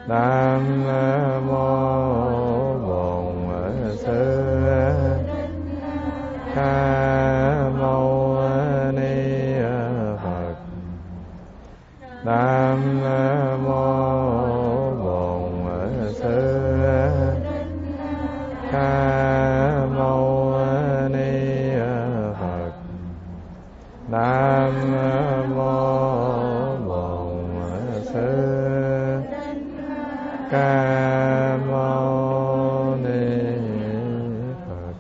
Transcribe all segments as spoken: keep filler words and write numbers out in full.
Nam mô Bổn Sư Ca Mâu Ni Phật. Nam mô Bổn Sư Ca Mâu Ni Phật. Nam mô Bổn Sư Ca Mâu Ni Phật.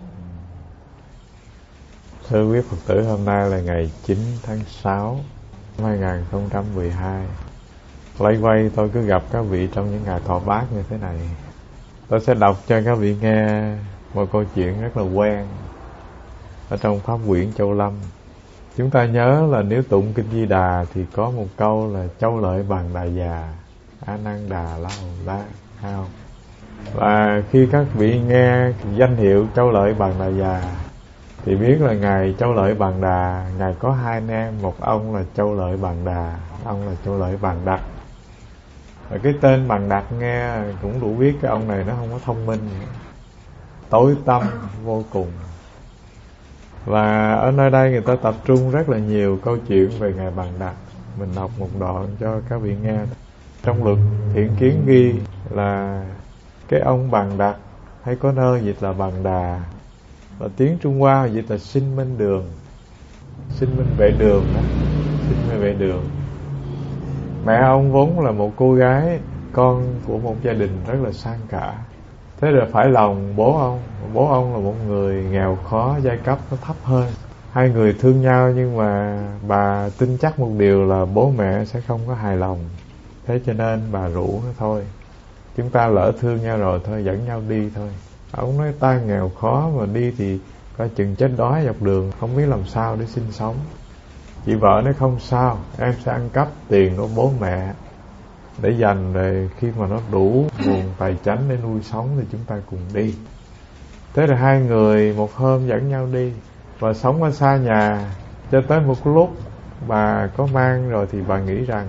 Thưa quý Phật tử, hôm nay là ngày chín tháng sáu năm hai nghìn không trăm mười hai. Lây quay tôi cứ gặp các vị trong những ngày thọ bát như thế này. Tôi sẽ đọc cho các vị nghe một câu chuyện rất là quen ở trong Pháp Quyển Châu Lâm. Chúng ta nhớ là nếu tụng Kinh Di Đà thì có một câu là Châu Lợi Bằng Đà Già, A Nan Đà La Hầu La, hay không? Và khi các vị nghe danh hiệu Châu Lợi Bằng Đà Già thì biết là ngài Châu Lợi Bằng Đà, ngài có hai anh em, một ông là Châu Lợi Bằng Đà, ông là Châu Lợi Bằng Đặc. Và cái tên Bằng Đặc nghe cũng đủ biết cái ông này nó không có thông minh, tối tâm vô cùng. Và ở nơi đây người ta tập trung rất là nhiều câu chuyện về ngài Bằng Đặc. Mình đọc một đoạn cho các vị nghe. Trong luật Thiện Kiến ghi là cái ông Bằng Đặc, hay có nơi dịch là Bằng Đà, và tiếng Trung Hoa dịch là Sinh Minh Đường, Sinh Minh Vệ Đường đó. Sinh Minh Vệ Đường. Mẹ ông vốn là một cô gái, con của một gia đình rất là sang cả. Thế rồi phải lòng bố ông. Bố ông là một người nghèo khó, giai cấp nó thấp hơn. Hai người thương nhau, nhưng mà bà tin chắc một điều là bố mẹ sẽ không có hài lòng. Thế cho nên bà rủ nó thôi, chúng ta lỡ thương nhau rồi thôi, dẫn nhau đi thôi. Ông nói ta nghèo khó mà đi thì coi chừng chết đói dọc đường, không biết làm sao để sinh sống. Chị vợ nói không sao, em sẽ ăn cắp tiền của bố mẹ để dành, rồi khi mà nó đủ nguồn tài chánh để nuôi sống thì chúng ta cùng đi. Thế là hai người một hôm dẫn nhau đi, và sống ở xa nhà cho tới một lúc bà có mang rồi thì bà nghĩ rằng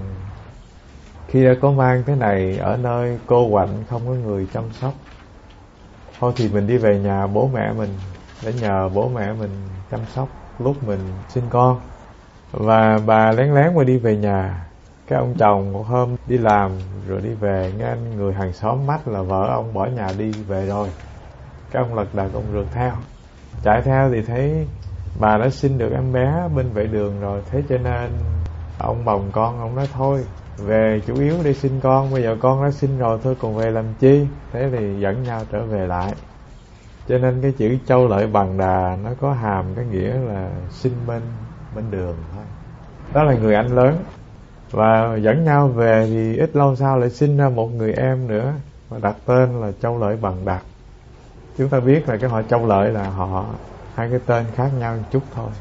khi đã có mang thế này, ở nơi cô quạnh không có người chăm sóc, thôi thì mình đi về nhà bố mẹ mình để nhờ bố mẹ mình chăm sóc lúc mình sinh con. Và bà lén lén mà đi về nhà. Cái ông chồng một hôm đi làm rồi đi về, nghe anh người hàng xóm mách là vợ ông bỏ nhà đi về rồi. Cái ông lật đật ông rượt theo, chạy theo thì thấy bà đã sinh được em bé bên vệ đường rồi. Thế cho nên ông bồng con, ông nói thôi về chủ yếu để sinh con, bây giờ con đã sinh rồi thôi còn về làm chi. Thế thì dẫn nhau trở về lại. Cho nên cái chữ Châu Lợi Bằng Đà nó có hàm cái nghĩa là sinh bên bên đường thôi. Đó là người anh lớn. Và dẫn nhau về thì ít lâu sau lại sinh ra một người em nữa, và đặt tên là Châu Lợi Bằng Đặc. Chúng ta biết là cái họ Châu Lợi là họ hai cái tên khác nhau một chút thôi.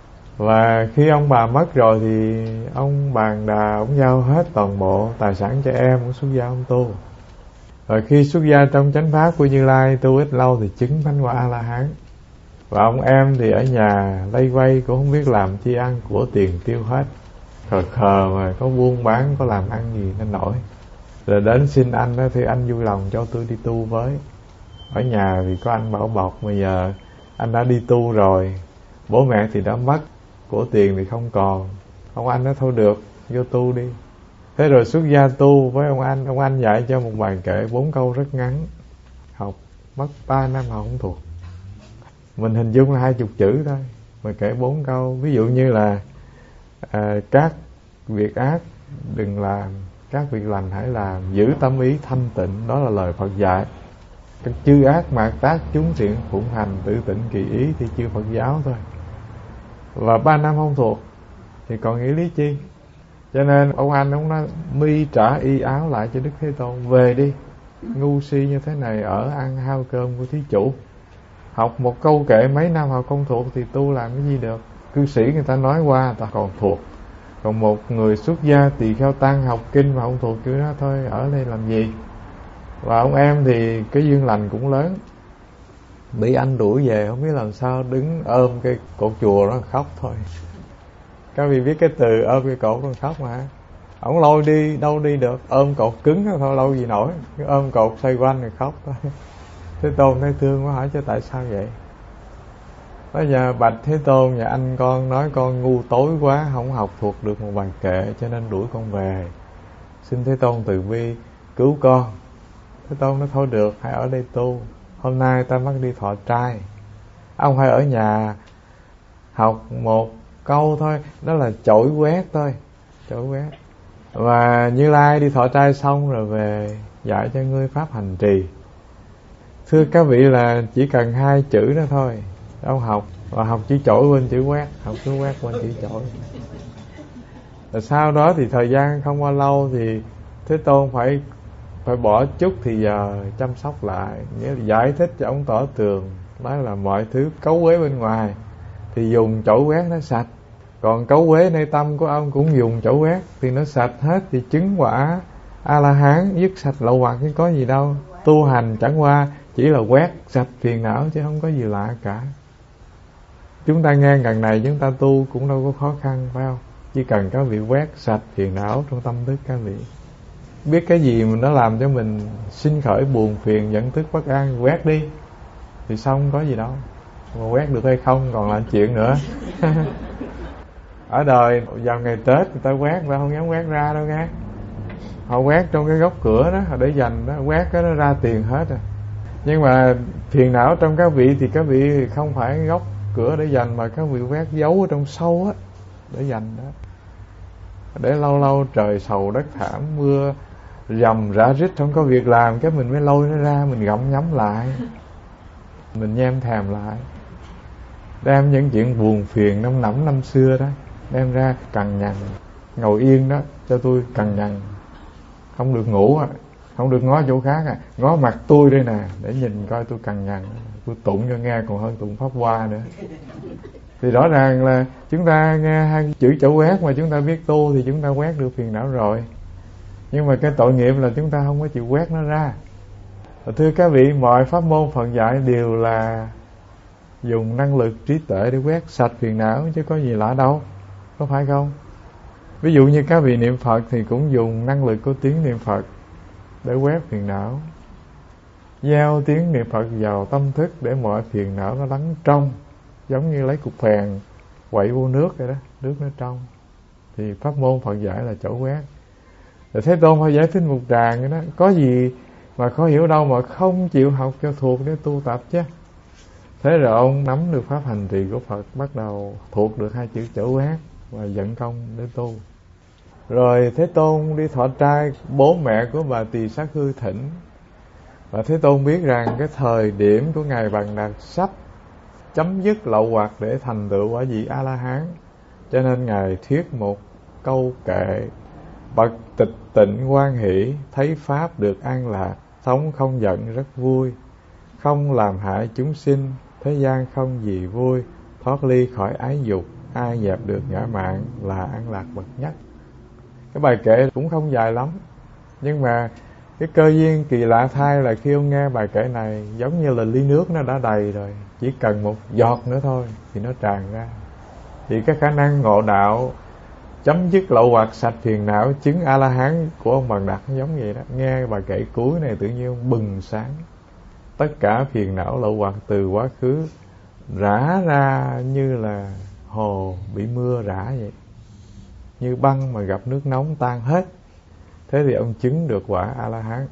Và khi ông bà mất rồi thì ông Bằng Đà ông giao hết toàn bộ tài sản cho em, ông xuất gia ông tu. Rồi khi xuất gia trong chánh pháp của Như Lai, tu ít lâu thì chứng thánh quả A La Hán. Và ông em thì ở nhà lây quay cũng không biết làm chi ăn, của tiền tiêu hết, khờ khờ mà có buôn bán có làm ăn gì nên nổi. Rồi đến xin anh đó, thì anh vui lòng cho tôi đi tu với. Ở nhà thì có anh bảo bọc, bây giờ anh đã đi tu rồi, bố mẹ thì đã mất, của tiền thì không còn. Ông anh nói thôi được, vô tu đi. Thế rồi xuất gia tu với ông anh. Ông anh dạy cho một bài kệ bốn câu rất ngắn, học mất ba năm học không thuộc. Mình hình dung là hai chục chữ thôi mà kể bốn câu. Ví dụ như là à, các việc ác đừng làm, các việc lành hãy làm, giữ tâm ý thanh tịnh. Đó là lời Phật dạy. Các chư ác mạt tác chúng thiện phụng hành, tự tịnh kỳ ý thì chư Phật giáo thôi. Và ba năm không thuộc thì còn nghĩ lý chi. Cho nên ông anh ông nói mi trả y áo lại cho Đức Thế Tôn, về đi, ngu si như thế này ở ăn hao cơm của thí chủ. Học một câu kệ mấy năm học không thuộc thì tu làm cái gì được. Cư sĩ người ta nói qua ta còn thuộc. Còn một người xuất gia tỳ kheo tăng học kinh mà không thuộc chữ đó, thôi ở đây làm gì. Và ông em thì cái duyên lành cũng lớn, bị anh đuổi về không biết làm sao, đứng ôm cái cột chùa đó khóc thôi. Các vị biết cái từ ôm cái cột con khóc mà. Ổng lôi đi đâu đi được, ôm cột cứng đó thôi, lâu gì nổi, ôm cột xoay quanh rồi khóc thôi. Thế Tôn thấy thương quá, hỏi cho tại sao vậy. Bây giờ bạch Thế Tôn, nhà anh con nói con ngu tối quá, không học thuộc được một bài kệ cho nên đuổi con về, xin Thế Tôn từ bi cứu con. Thế Tôn nói thôi được, hãy ở đây tu, hôm nay ta bắt đi thọ trai, ông hãy ở nhà học một câu thôi, đó là chổi quét thôi, chổi quét. Và Như Lai đi thọ trai xong rồi về dạy cho ngươi pháp hành trì. Thưa các vị là chỉ cần hai chữ đó thôi, ông học và học chữ chổi quên chữ quét, học chữ quét quên chữ chổi. Rồi sau đó thì thời gian không bao lâu thì Thế Tôn phải phải bỏ chút thì giờ chăm sóc lại, nghĩa là giải thích cho ông tỏ tường, nói là mọi thứ cấu uế bên ngoài thì dùng chổi quét nó sạch, còn cấu uế nơi tâm của ông cũng dùng chổi quét thì nó sạch hết, thì chứng quả A La Hán dứt sạch lậu hoặc chứ có gì đâu. Tu hành chẳng qua chỉ là quét sạch phiền não chứ không có gì lạ cả. Chúng ta nghe gần này chúng ta tu cũng đâu có khó khăn, phải không? Chỉ cần các vị quét sạch phiền não trong tâm thức các vị, biết cái gì mà nó làm cho mình sinh khởi buồn phiền giận tức bất an, quét đi thì xong, có gì đâu. Mà quét được hay không còn là chuyện nữa. Ở đời vào ngày Tết người ta quét, người ta không dám quét ra đâu nghe. Họ quét trong cái góc cửa đó, họ để dành đó, quét cái nó ra tiền hết rồi. Nhưng mà phiền não trong các vị thì các vị không phải góc cửa để dành, mà các vị quét giấu ở trong sâu á, để dành đó. Để lâu lâu trời sầu đất thảm, mưa rầm rã rít không có việc làm, cái mình mới lôi nó ra, mình gặm nhấm lại, mình nhem thèm lại, đem những chuyện buồn phiền năm nẫm năm xưa đó đem ra cằn nhằn. Ngồi yên đó cho tôi cằn nhằn, không được ngủ à, không được ngó chỗ khác à, ngó mặt tôi đây nè để nhìn coi tôi cằn nhằn, tôi tụng cho nghe còn hơn tụng pháp hoa nữa. Thì rõ ràng là chúng ta nghe hai chữ chổi quét mà chúng ta biết tu thì chúng ta quét được phiền não rồi. Nhưng mà cái tội nghiệp là chúng ta không có chịu quét nó ra. Và thưa các vị, mọi pháp môn Phật dạy đều là dùng năng lực trí tuệ để quét sạch phiền não chứ có gì lạ đâu, có phải không? Ví dụ như các vị niệm Phật thì cũng dùng năng lực của tiếng niệm Phật để quét phiền não, gieo tiếng niệm Phật vào tâm thức để mọi phiền não nó lắng trong, giống như lấy cục phèn quậy vô nước vậy đó, nước nó trong. Thì pháp môn Phật dạy là chổi quét. Rồi Thế Tôn phải giải thích một tràng vậy đó, có gì mà khó hiểu đâu mà không chịu học cho thuộc để tu tập chứ. Thế rồi ông nắm được pháp hành trì của Phật, bắt đầu thuộc được hai chữ chổi quét và dẫn công để tu. Rồi Thế Tôn đi thọ trai, bố mẹ của bà Tỳ Sát Hư thỉnh, và Thế Tôn biết rằng cái thời điểm của Ngài Bàn Đạt sắp chấm dứt lậu hoặc để thành tựu quả vị A La Hán, cho nên Ngài thuyết một câu kệ: bậc tịch tịnh hoan hỷ, thấy pháp được an lạc, sống không giận rất vui, không làm hại chúng sinh, thế gian không gì vui, thoát ly khỏi ái dục, ai dẹp được ngã mạn là an lạc bậc nhất. Cái bài kệ cũng không dài lắm, nhưng mà cái cơ duyên kỳ lạ thay là khi ông nghe bài kệ này, giống như là ly nước nó đã đầy rồi, chỉ cần một giọt nữa thôi thì nó tràn ra. Thì cái khả năng ngộ đạo, chấm dứt lậu hoặc, sạch phiền não, chứng A La Hán của ông Bàn Đạt giống vậy đó. Nghe bài kệ cuối này tự nhiên ông bừng sáng, tất cả phiền não lậu hoặc từ quá khứ rã ra như là hồ bị mưa rã vậy, như băng mà gặp nước nóng tan hết. Thế thì ông chứng được quả A La Hán.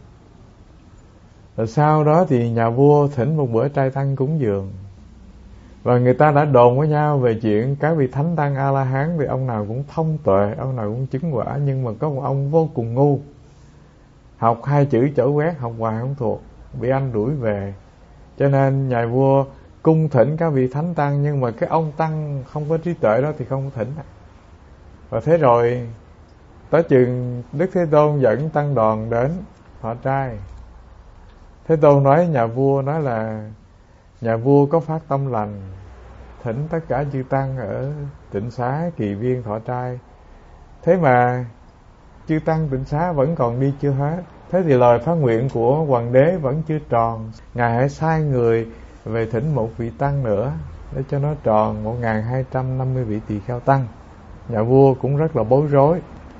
Rồi sau đó thì nhà vua thỉnh một bữa trai tăng cúng dường, và người ta đã đồn với nhau về chuyện các vị thánh tăng A La Hán thì ông nào cũng thông tuệ, ông nào cũng chứng quả, nhưng mà có một ông vô cùng ngu, học hai chữ chổi quét học hoài không thuộc, bị anh đuổi về. Cho nên nhà vua cung thỉnh các vị thánh tăng, nhưng mà cái ông tăng không có trí tuệ đó thì không thỉnh. Và thế rồi tới chừng Đức Thế Tôn dẫn tăng đoàn đến thọ trai, Thế Tôn nói nhà vua, nói là nhà vua có phát tâm lành thỉnh tất cả chư tăng ở Tịnh Xá Kỳ Viên thọ trai, thế mà chư tăng Tịnh Xá vẫn còn đi chưa hết. Thế thì lời phát nguyện của hoàng đế vẫn chưa tròn, ngài hãy sai người về thỉnh một vị tăng nữa để cho nó tròn một nghìn hai trăm năm mươi vị tỳ kheo tăng. Nhà vua cũng rất là bối rối,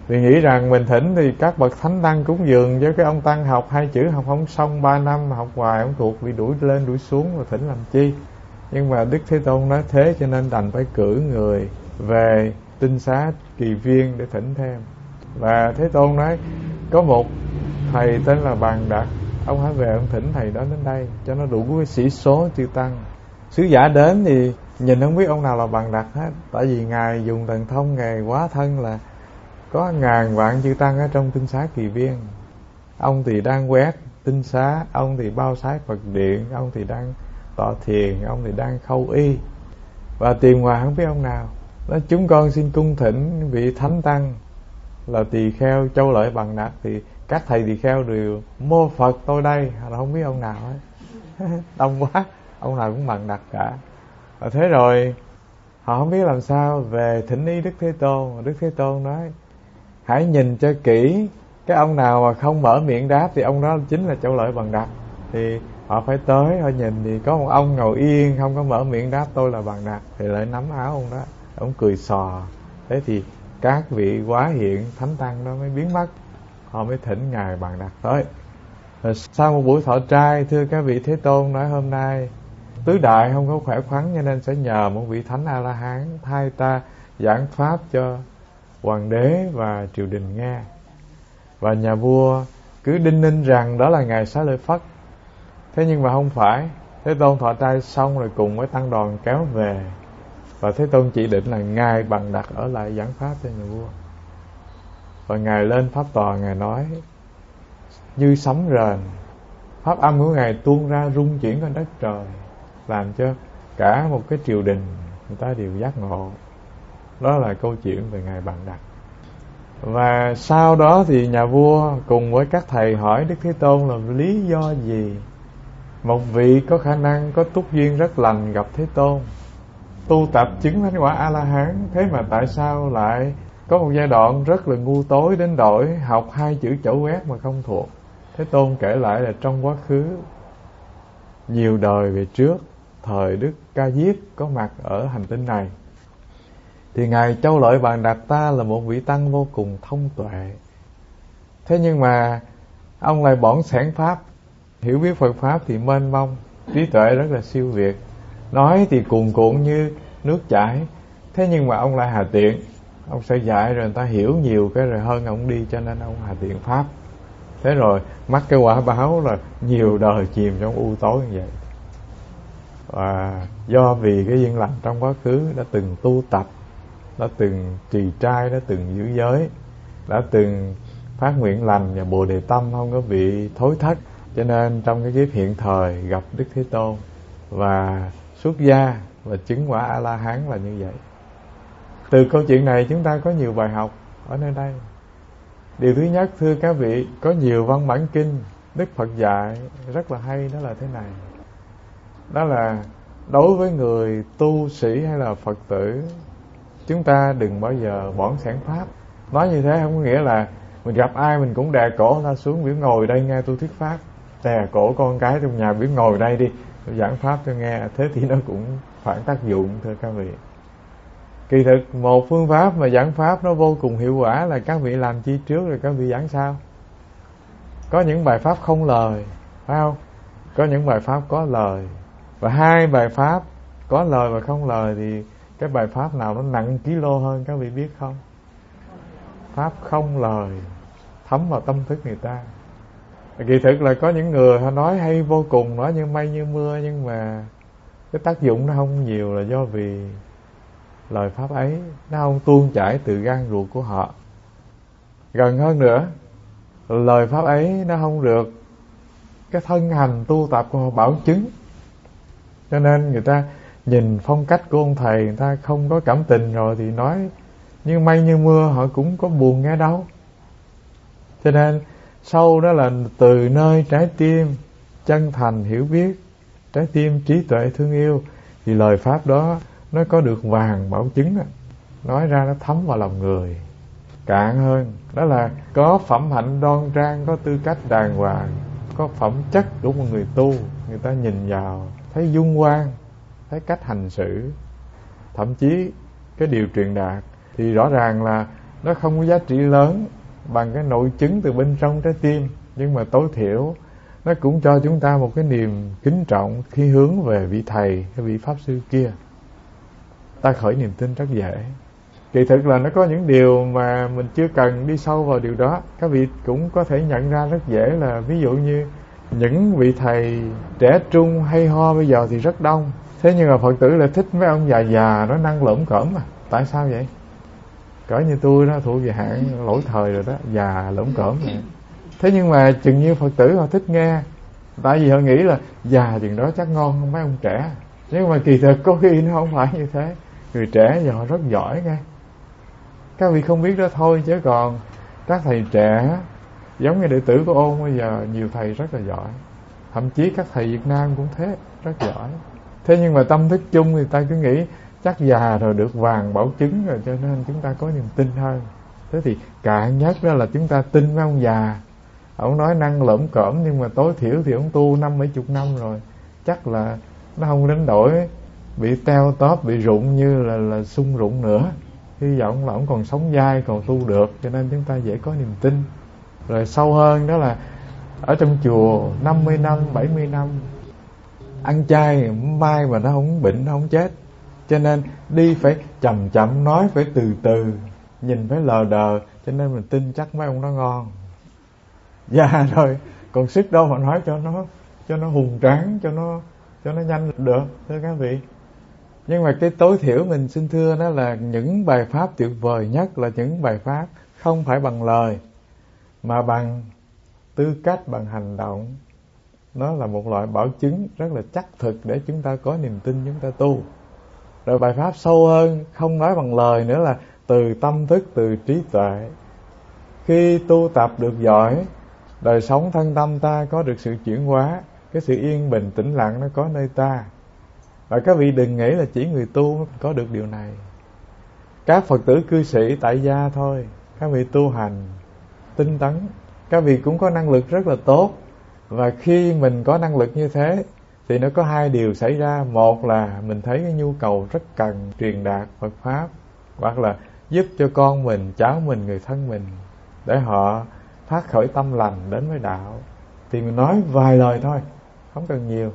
Vì nghĩ rằng mình thỉnh thì các bậc thánh tăng cúng dường, với cái ông tăng học hai chữ học không xong ba năm, học hoài không thuộc, bị đuổi lên đuổi xuống, rồi thỉnh làm chi. Nhưng mà Đức Thế Tôn nói thế cho nên đành phải cử người về Tinh Xá Kỳ Viên để thỉnh thêm. Và Thế Tôn nói có một thầy tên là Bàn Đạt, ông hãy về ông thỉnh thầy đó đến đây cho nó đủ cái sĩ số chư tăng. Sứ giả đến thì nhìn không biết ông nào là Bàn Đạt hết, tại vì ngài dùng thần thông, ngài quá thân là có ngàn vạn chư tăng ở trong Tinh Xá Kỳ Viên. Ông thì đang quét tinh xá, ông thì bao sái Phật điện, ông thì đang tọa thiền, ông thì đang khâu y, và tìm hoài không biết ông nào. Nói chúng con xin cung thỉnh vị thánh tăng là tỳ kheo Châu Lợi Bằng Đạt. Thì các thầy tỳ kheo đều mô Phật tôi đây, là không biết ông nào hết. Đông quá, ông nào cũng Bằng Đạt cả. Và thế rồi họ không biết làm sao về thỉnh ý Đức Thế Tôn. Đức Thế Tôn nói hãy nhìn cho kỹ, cái ông nào mà không mở miệng đáp thì ông đó chính là Châu Lợi Bằng Đạt. Thì họ phải tới, họ nhìn thì có một ông ngồi yên không có mở miệng đáp tôi là Bằng Đạt, thì lại nắm áo ông đó, ông cười xò. Thế thì các vị quá hiện thánh tăng đó mới biến mất, họ mới thỉnh ngài Bằng Đạt tới. Rồi sau một buổi thọ trai, thưa các vị, Thế Tôn nói hôm nay tứ đại không có khỏe khoắn, cho nên sẽ nhờ một vị thánh A La Hán thay ta giảng pháp cho hoàng đế và triều đình nghe. Và nhà vua cứ đinh ninh rằng đó là ngài Xá Lợi Phất. Thế nhưng mà không phải. Thế Tôn thọ trai xong rồi cùng với tăng đoàn kéo về, và Thế Tôn chỉ định là ngài Bằng Đạt ở lại giảng pháp cho nhà vua. Và ngài lên pháp tòa, ngài nói như sấm rền, pháp âm của ngài tuôn ra rung chuyển trên đất trời, làm cho cả một cái triều đình người ta đều giác ngộ. Đó là câu chuyện về ngài Bằng Đạt. Và sau đó thì nhà vua cùng với các thầy hỏi Đức Thế Tôn là lý do gì một vị có khả năng, có túc duyên rất lành gặp Thế Tôn, tu tập chứng thánh quả A La Hán, thế mà tại sao lại có một giai đoạn rất là ngu tối đến đổi học hai chữ chẩu quét mà không thuộc. Thế Tôn kể lại là trong quá khứ nhiều đời về trước, thời Đức Ca Diếp có mặt ở hành tinh này, thì ngài Châu Lợi Bàn Đạt ta là một vị tăng vô cùng thông tuệ. Thế nhưng mà ông lại bỏng sẻn pháp, hiểu biết Phật pháp thì mênh mông, trí tuệ rất là siêu việt, nói thì cuồn cuộn như nước chảy. Thế nhưng mà ông lại hà tiện, ông sẽ dạy rồi người ta hiểu nhiều cái rồi hơn ông đi, cho nên ông hà tiện pháp. Thế rồi mắc cái quả báo là nhiều đời chìm trong u tối như vậy. Và do vì cái duyên lành trong quá khứ đã từng tu tập, đã từng trì trai, đã từng giữ giới, đã từng phát nguyện lành và bồ đề tâm không có bị thối thất, cho nên trong cái kiếp hiện thời gặp Đức Thế Tôn và xuất gia và chứng quả A La Hán là như vậy. Từ câu chuyện này chúng ta có nhiều bài học ở nơi đây. Điều thứ nhất, thưa các vị, có nhiều văn bản kinh Đức Phật dạy rất là hay, đó là thế này. Đó là đối với người tu sĩ hay là Phật tử, chúng ta đừng bao giờ bỏng sẻn pháp. Nói như thế không có nghĩa là mình gặp ai mình cũng đè cổ ta xuống, biểu ngồi đây nghe tôi thuyết pháp. Đè cổ con cái trong nhà, biểu ngồi đây đi, tôi giảng pháp cho nghe. Thế thì nó cũng phản tác dụng, thưa các vị. Kỳ thực một phương pháp mà giảng pháp nó vô cùng hiệu quả là các vị làm chi trước rồi các vị giảng sau. Có những bài pháp không lời, phải không? Có những bài pháp có lời. Và hai bài pháp có lời và không lời thì cái bài pháp nào nó nặng ký-lô hơn các vị biết không? Pháp không lời, thấm vào tâm thức người ta. Kỳ thực là có những người họ nói hay vô cùng, nói như mây như mưa, nhưng mà cái tác dụng nó không nhiều là do vì lời pháp ấy nó không tuôn chảy từ gan ruột của họ. Gần hơn nữa, lời pháp ấy nó không được cái thân hành tu tập của họ bảo chứng. Cho nên người ta nhìn phong cách của ông thầy, người ta không có cảm tình rồi thì nói như mây như mưa, họ cũng có buồn nghe đâu. Cho nên sâu đó là từ nơi trái tim chân thành hiểu biết, trái tim trí tuệ thương yêu, thì lời pháp đó nó có được vàng bảo chứng, nói ra nó thấm vào lòng người. Cạn hơn đó là có phẩm hạnh đoan trang, có tư cách đàng hoàng, có phẩm chất của một người tu. Người ta nhìn vào thấy dung quang, thấy cách hành xử, thậm chí cái điều truyền đạt thì rõ ràng là nó không có giá trị lớn bằng cái nội chứng từ bên trong trái tim, nhưng mà tối thiểu nó cũng cho chúng ta một cái niềm kính trọng khi hướng về vị thầy, cái vị pháp sư kia. Ta khởi niềm tin rất dễ. Kỳ thực là nó có những điều mà mình chưa cần đi sâu vào điều đó. Các vị cũng có thể nhận ra rất dễ, là ví dụ như những vị thầy trẻ trung hay ho bây giờ thì rất đông, thế nhưng mà Phật tử lại thích mấy ông già già nó năng lởm cởm mà. Tại sao vậy? Cỡ như tôi đó thuộc về hạng lỗi thời rồi đó, già lởm cởm vậy. Thế nhưng mà chừng như Phật tử họ thích nghe, tại vì họ nghĩ là già chừng đó chắc ngon hơn mấy ông trẻ. Nhưng mà kỳ thực có khi nó không phải như thế. Người trẻ giờ họ rất giỏi nghe. Các vị không biết đó thôi, chứ còn các thầy trẻ giống như đệ tử của Ôn bây giờ, nhiều thầy rất là giỏi. Thậm chí các thầy Việt Nam cũng thế, rất giỏi. Thế nhưng mà tâm thức chung thì ta cứ nghĩ chắc già rồi được vàng bảo chứng rồi, cho nên chúng ta có niềm tin hơn. Thế thì cạn nhất đó là chúng ta tin với ông già. Ông nói năng lởm cởm, nhưng mà tối thiểu thì ông tu năm mấy chục năm rồi, chắc là nó không đến đổi bị teo tóp, bị rụng như là, là sung rụng nữa. Hy vọng là ông còn sống dai, còn tu được, cho nên chúng ta dễ có niềm tin. Rồi sâu hơn đó là ở trong chùa năm mươi năm, bảy mươi năm ăn chay, mai mà nó không bệnh, nó không chết. Cho nên đi phải chậm chậm, nói phải từ từ, nhìn phải lờ đờ, cho nên mình tin chắc mấy ông nó ngon. Già rồi còn sức đâu mà nói cho nó cho nó hùng tráng, cho nó cho nó nhanh được, thưa các vị. Nhưng mà cái tối thiểu mình xin thưa đó là những bài pháp tuyệt vời nhất là những bài pháp không phải bằng lời, mà bằng tư cách, bằng hành động. Nó là một loại bảo chứng rất là chắc thực để chúng ta có niềm tin, chúng ta tu. Rồi bài pháp sâu hơn, không nói bằng lời nữa, là từ tâm thức, từ trí tuệ. Khi tu tập được giỏi, đời sống thân tâm ta có được sự chuyển hóa, cái sự yên bình tĩnh lặng nó có nơi ta. Và các vị đừng nghĩ là chỉ người tu có được điều này. Các Phật tử cư sĩ tại gia thôi, các vị tu hành tinh tấn, các vị cũng có năng lực rất là tốt. Và khi mình có năng lực như thế thì nó có hai điều xảy ra. Một là mình thấy cái nhu cầu rất cần truyền đạt Phật Pháp, hoặc là giúp cho con mình, cháu mình, người thân mình, để họ phát khởi tâm lành đến với đạo. Thì mình nói vài lời thôi, không cần nhiều.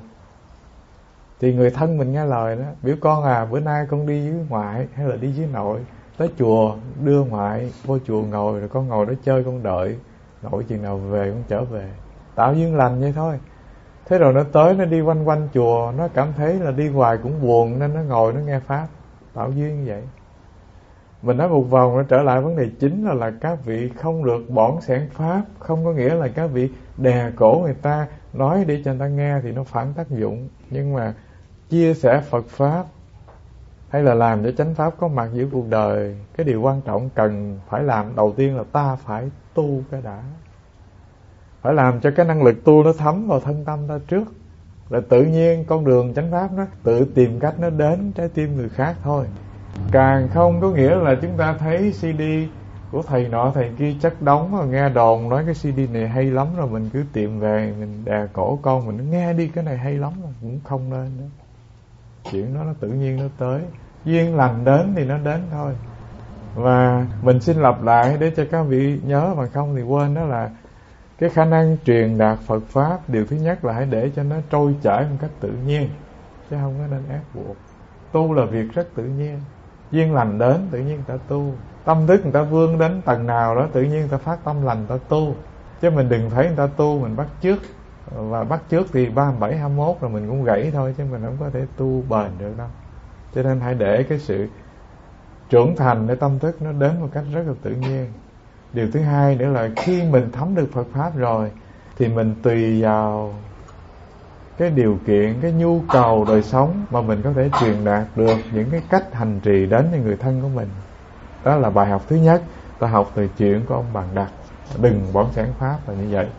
Thì người thân mình nghe lời đó, biểu con à, bữa nay con đi với ngoại hay là đi với nội, tới chùa đưa ngoại vô chùa ngồi, rồi con ngồi đó chơi, con đợi nội chừng nào về con trở về. Tạo duyên lành vậy thôi. Thế rồi nó tới, nó đi quanh quanh chùa, nó cảm thấy là đi hoài cũng buồn, nên nó ngồi nó nghe Pháp. Tạo duyên như vậy. Mình nói một vòng, nó trở lại vấn đề chính là, là các vị không được bỏn sẻn Pháp. Không có nghĩa là các vị đè cổ người ta, nói để cho người ta nghe thì nó phản tác dụng. Nhưng mà chia sẻ Phật Pháp hay là làm cho chánh Pháp có mặt giữa cuộc đời, cái điều quan trọng cần phải làm đầu tiên là ta phải tu cái đã. Phải làm cho cái năng lực tu nó thấm vào thân tâm ta trước. Là tự nhiên con đường chánh Pháp nó tự tìm cách nó đến trái tim người khác thôi. Càng không có nghĩa là chúng ta thấy xê đê của thầy nọ thầy kia chất đóng, rồi nghe đồn nói cái xê đê này hay lắm, rồi mình cứ tìm về, mình đè cổ con mình, nghe đi cái này hay lắm, rồi cũng không nên nữa. Chuyện đó nó tự nhiên nó tới, duyên lành đến thì nó đến thôi. Và mình xin lặp lại để cho các vị nhớ, mà không thì quên, đó là cái khả năng truyền đạt Phật Pháp, điều thứ nhất là hãy để cho nó trôi chảy một cách tự nhiên, chứ không có nên ép buộc. Tu là việc rất tự nhiên. Duyên lành đến tự nhiên người ta tu. Tâm thức người ta vươn đến tầng nào đó tự nhiên người ta phát tâm lành người ta tu. Chứ mình đừng thấy người ta tu mình bắt chước. Và bắt chước thì ba mươi bảy, hai mươi mốt rồi mình cũng gãy thôi, chứ mình không có thể tu bền được đâu. Cho nên hãy để cái sự trưởng thành để tâm thức nó đến một cách rất là tự nhiên. Điều thứ hai nữa là khi mình thấm được Phật Pháp rồi thì mình tùy vào cái điều kiện, cái nhu cầu đời sống mà mình có thể truyền đạt được những cái cách hành trì đến cho người thân của mình. Đó là bài học thứ nhất, ta học từ chuyện của ông Bằng Đặc. Đừng bỏn sẻn Pháp là như vậy.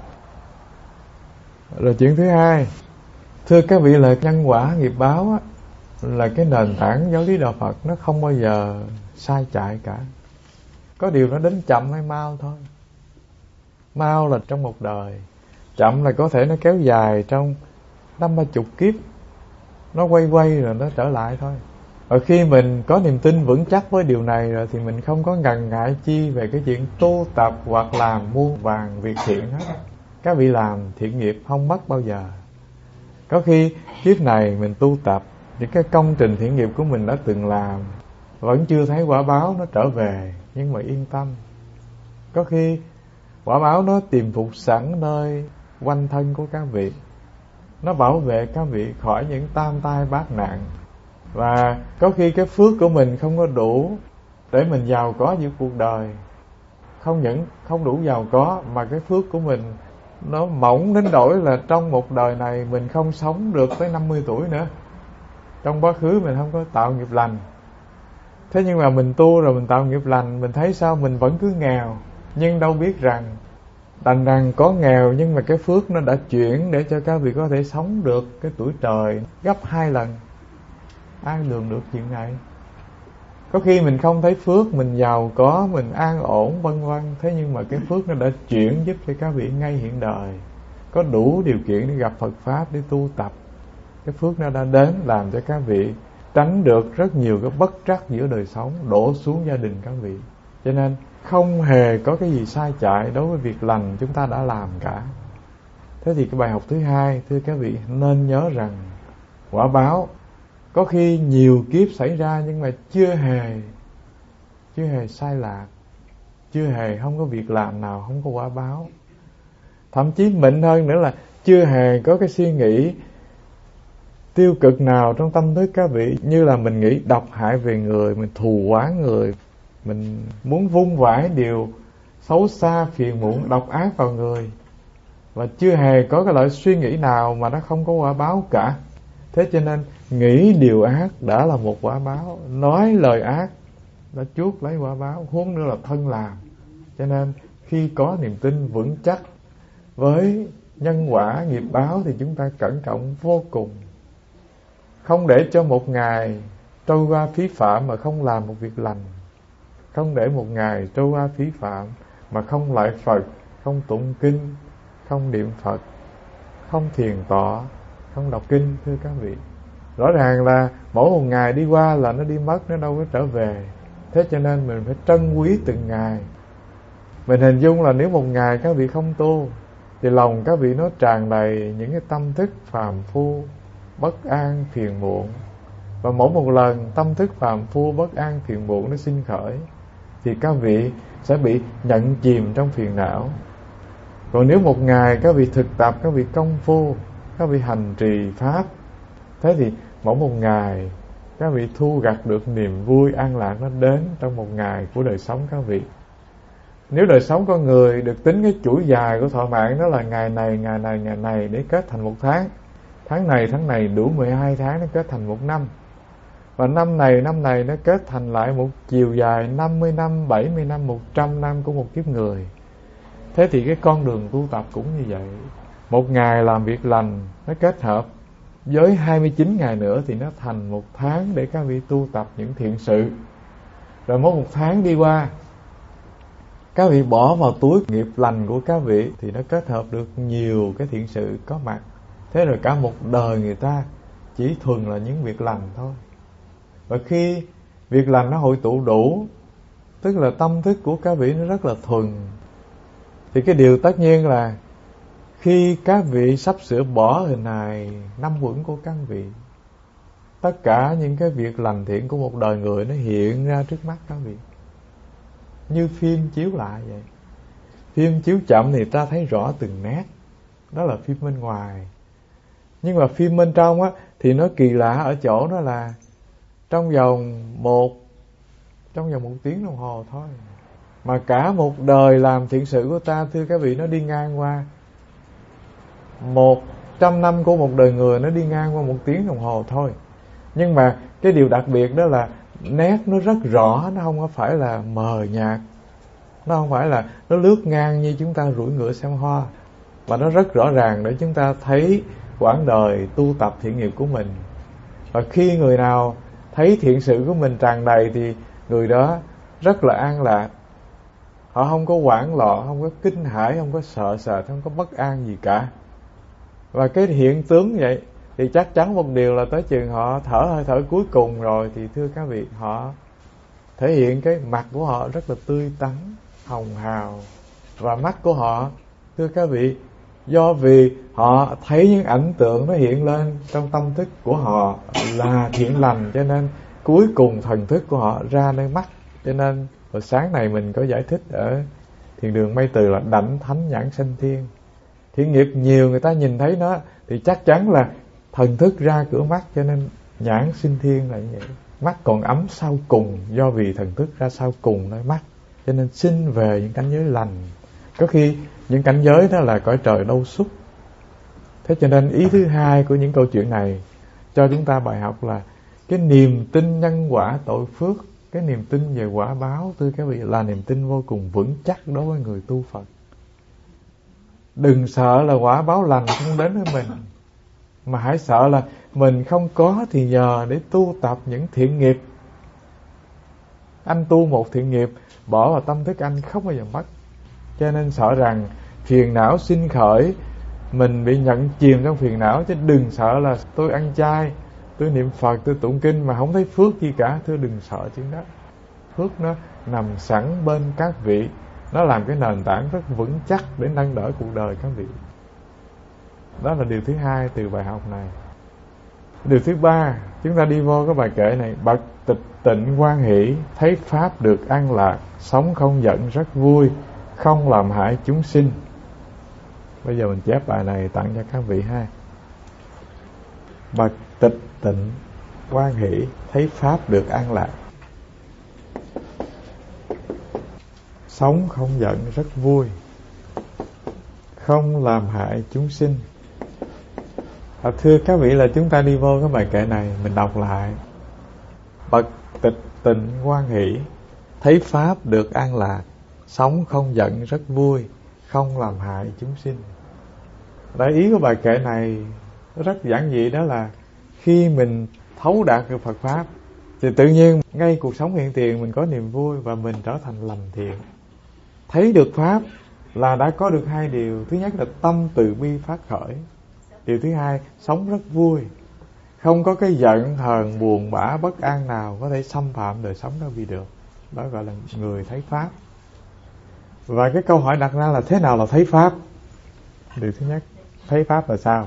Rồi chuyện thứ hai, thưa các vị, là nhân quả nghiệp báo á, là cái nền tảng giáo lý đạo Phật, nó không bao giờ sai chạy cả. Có điều nó đến chậm hay mau thôi. Mau là trong một đời, chậm là có thể nó kéo dài trong năm ba chục kiếp. Nó quay quay rồi nó trở lại thôi. Và khi mình có niềm tin vững chắc với điều này rồi thì mình không có ngần ngại chi về cái chuyện tu tập hoặc làm muôn vàn việc thiện hết. Các vị làm thiện nghiệp không mất bao giờ. Có khi kiếp này mình tu tập, những cái công trình thiện nghiệp của mình đã từng làm vẫn chưa thấy quả báo nó trở về, nhưng mà yên tâm. Có khi quả báo nó tìm phục sẵn nơi quanh thân của các vị, nó bảo vệ các vị khỏi những tam tai bát nạn. Và có khi cái phước của mình không có đủ để mình giàu có giữa cuộc đời. Không những không đủ giàu có mà cái phước của mình nó mỏng đến nỗi là trong một đời này mình không sống được tới năm mươi tuổi nữa. Trong quá khứ mình không có tạo nghiệp lành. Thế nhưng mà mình tu rồi mình tạo nghiệp lành, mình thấy sao mình vẫn cứ nghèo. Nhưng đâu biết rằng đành rằng có nghèo nhưng mà cái phước nó đã chuyển để cho các vị có thể sống được cái tuổi trời gấp hai lần. Ai lường được chuyện này? Có khi mình không thấy phước, mình giàu có, mình an ổn vân vân, thế nhưng mà cái phước nó đã chuyển giúp cho các vị ngay hiện đời có đủ điều kiện để gặp Phật Pháp, để tu tập. Cái phước nó đã đến làm cho các vị tránh được rất nhiều cái bất trắc giữa đời sống đổ xuống gia đình các vị. Cho nên không hề có cái gì sai chạy đối với việc lành chúng ta đã làm cả. Thế thì cái bài học thứ hai, thưa các vị, nên nhớ rằng quả báo có khi nhiều kiếp xảy ra nhưng mà chưa hề chưa hề sai lạc, chưa hề không có việc làm nào không có quả báo. Thậm chí mịn hơn nữa là chưa hề có cái suy nghĩ tiêu cực nào trong tâm thức các vị, như là mình nghĩ độc hại về người, mình thù oán người, mình muốn vung vãi điều xấu xa, phiền muộn, độc ác vào người. Và chưa hề có cái loại suy nghĩ nào mà nó không có quả báo cả. Thế cho nên nghĩ điều ác đã là một quả báo, nói lời ác đã chuốc lấy quả báo, huống nữa là thân làm. Cho nên khi có niềm tin vững chắc với nhân quả nghiệp báo thì chúng ta cẩn trọng vô cùng. Không để cho một ngày trôi qua phí phạm mà không làm một việc lành. Không để một ngày trôi qua phí phạm mà không lại Phật, không tụng kinh, không niệm Phật, không thiền tọa, không đọc kinh, thưa các vị. Rõ ràng là mỗi một ngày đi qua là nó đi mất, nó đâu có trở về. Thế cho nên mình phải trân quý từng ngày. Mình hình dung là nếu một ngày các vị không tu thì lòng các vị nó tràn đầy những cái tâm thức phàm phu, bất an, phiền muộn. Và mỗi một lần tâm thức phàm phu, bất an, phiền muộn nó sinh khởi thì các vị sẽ bị nhận chìm trong phiền não. Còn nếu một ngày các vị thực tập, các vị công phu, các vị hành trì Pháp, thế thì mỗi một ngày các vị thu gặt được niềm vui an lạc nó đến trong một ngày của đời sống các vị. Nếu đời sống con người được tính cái chuỗi dài của thọ mạng, đó là ngày này, ngày này, ngày này để kết thành một tháng. Tháng này, tháng này đủ mười hai tháng nó kết thành một năm. Và năm này, năm này nó kết thành lại một chiều dài năm mươi năm, bảy mươi năm, một trăm năm của một kiếp người. Thế thì cái con đường tu tập cũng như vậy. Một ngày làm việc lành nó kết hợp với hai mươi chín ngày nữa thì nó thành một tháng để các vị tu tập những thiện sự. Rồi mỗi một tháng đi qua, các vị bỏ vào túi nghiệp lành của các vị thì nó kết hợp được nhiều cái thiện sự có mặt. Thế rồi cả một đời người ta chỉ thuần là những việc lành thôi. Và khi việc lành nó hội tụ đủ, tức là tâm thức của các vị nó rất là thuần, thì cái điều tất nhiên là khi các vị sắp sửa bỏ hình hài năm uẩn của các vị, tất cả những cái việc lành thiện của một đời người nó hiện ra trước mắt các vị như phim chiếu lại vậy. Phim chiếu chậm thì ta thấy rõ từng nét, đó là phim bên ngoài. Nhưng mà phim bên trong á thì nó kỳ lạ ở chỗ đó là trong vòng một trong vòng một tiếng đồng hồ thôi mà cả một đời làm thiện sự của ta, thưa các vị, nó đi ngang qua. Một trăm năm của một đời người nó đi ngang qua một tiếng đồng hồ thôi. Nhưng mà cái điều đặc biệt đó là nét nó rất rõ, nó không có phải là mờ nhạt, nó không phải là nó lướt ngang như chúng ta rủi ngựa xem hoa, và nó rất rõ ràng để chúng ta thấy quãng đời tu tập thiện nghiệp của mình. Và khi người nào thấy thiện sự của mình tràn đầy thì người đó rất là an lạc. Họ không có hoảng loạn, không có kinh hãi, không có sợ sệt, không có bất an gì cả. Và cái hiện tướng vậy thì chắc chắn một điều là tới chừng họ thở hơi thở cuối cùng rồi thì thưa các vị, họ thể hiện cái mặt của họ rất là tươi tắn, hồng hào. Và mắt của họ, thưa các vị, do vì họ thấy những ảnh tượng nó hiện lên trong tâm thức của họ là thiện lành, cho nên cuối cùng thần thức của họ ra nơi mắt. Cho nên hồi sáng này mình có giải thích ở thiền đường Mây Từ là đảnh thánh nhãn sanh thiên. Thiện nghiệp nhiều người ta nhìn thấy nó thì chắc chắn là thần thức ra cửa mắt, cho nên nhãn sinh thiên là như vậy. Mắt còn ấm sau cùng do vì thần thức ra sau cùng nơi mắt, cho nên sinh về những cảnh giới lành. Có khi những cảnh giới đó là cõi trời đâu xúc. Thế cho nên ý thứ hai của những câu chuyện này cho chúng ta bài học là cái niềm tin nhân quả tội phước, cái niềm tin về quả báo, thưa các vị, là niềm tin vô cùng vững chắc đối với người tu Phật. Đừng sợ là quả báo lành không đến với mình, mà hãy sợ là mình không có thì nhờ để tu tập những thiện nghiệp. Anh tu một thiện nghiệp, bỏ vào tâm thức anh không bao giờ mất. Cho nên sợ rằng phiền não sinh khởi, mình bị nhận chìm trong phiền não, chứ đừng sợ là tôi ăn chay, tôi niệm Phật, tôi tụng kinh mà không thấy phước gì cả. Thưa đừng sợ chuyện đó. Phước nó nằm sẵn bên các vị, nó làm cái nền tảng rất vững chắc để nâng đỡ cuộc đời các vị. Đó là điều thứ hai từ bài học này. Điều thứ ba, chúng ta đi vô cái bài kệ này. Bậc tịch tịnh hoan hỷ, thấy pháp được an lạc, sống không giận rất vui, không làm hại chúng sinh. Bây giờ mình chép bài này tặng cho các vị ha. Bậc tịch tịnh hoan hỷ, thấy pháp được an lạc, sống không giận rất vui, không làm hại chúng sinh. À, thưa các vị, là chúng ta đi vô cái bài kệ này, mình đọc lại. Bậc tịch tịnh hoan hỷ, thấy pháp được an lạc, sống không giận rất vui, không làm hại chúng sinh. Đại ý của bài kệ này rất giản dị, đó là khi mình thấu đạt được Phật pháp thì tự nhiên ngay cuộc sống hiện tiền mình có niềm vui và mình trở thành lành thiện. Thấy được pháp là đã có được hai điều. Thứ nhất là tâm từ bi phát khởi. Điều thứ hai, sống rất vui, không có cái giận hờn buồn bã bất an nào có thể xâm phạm đời sống đó vì được. Đó gọi là người thấy pháp. Và cái câu hỏi đặt ra là thế nào là thấy pháp? Điều thứ nhất, thấy pháp là sao?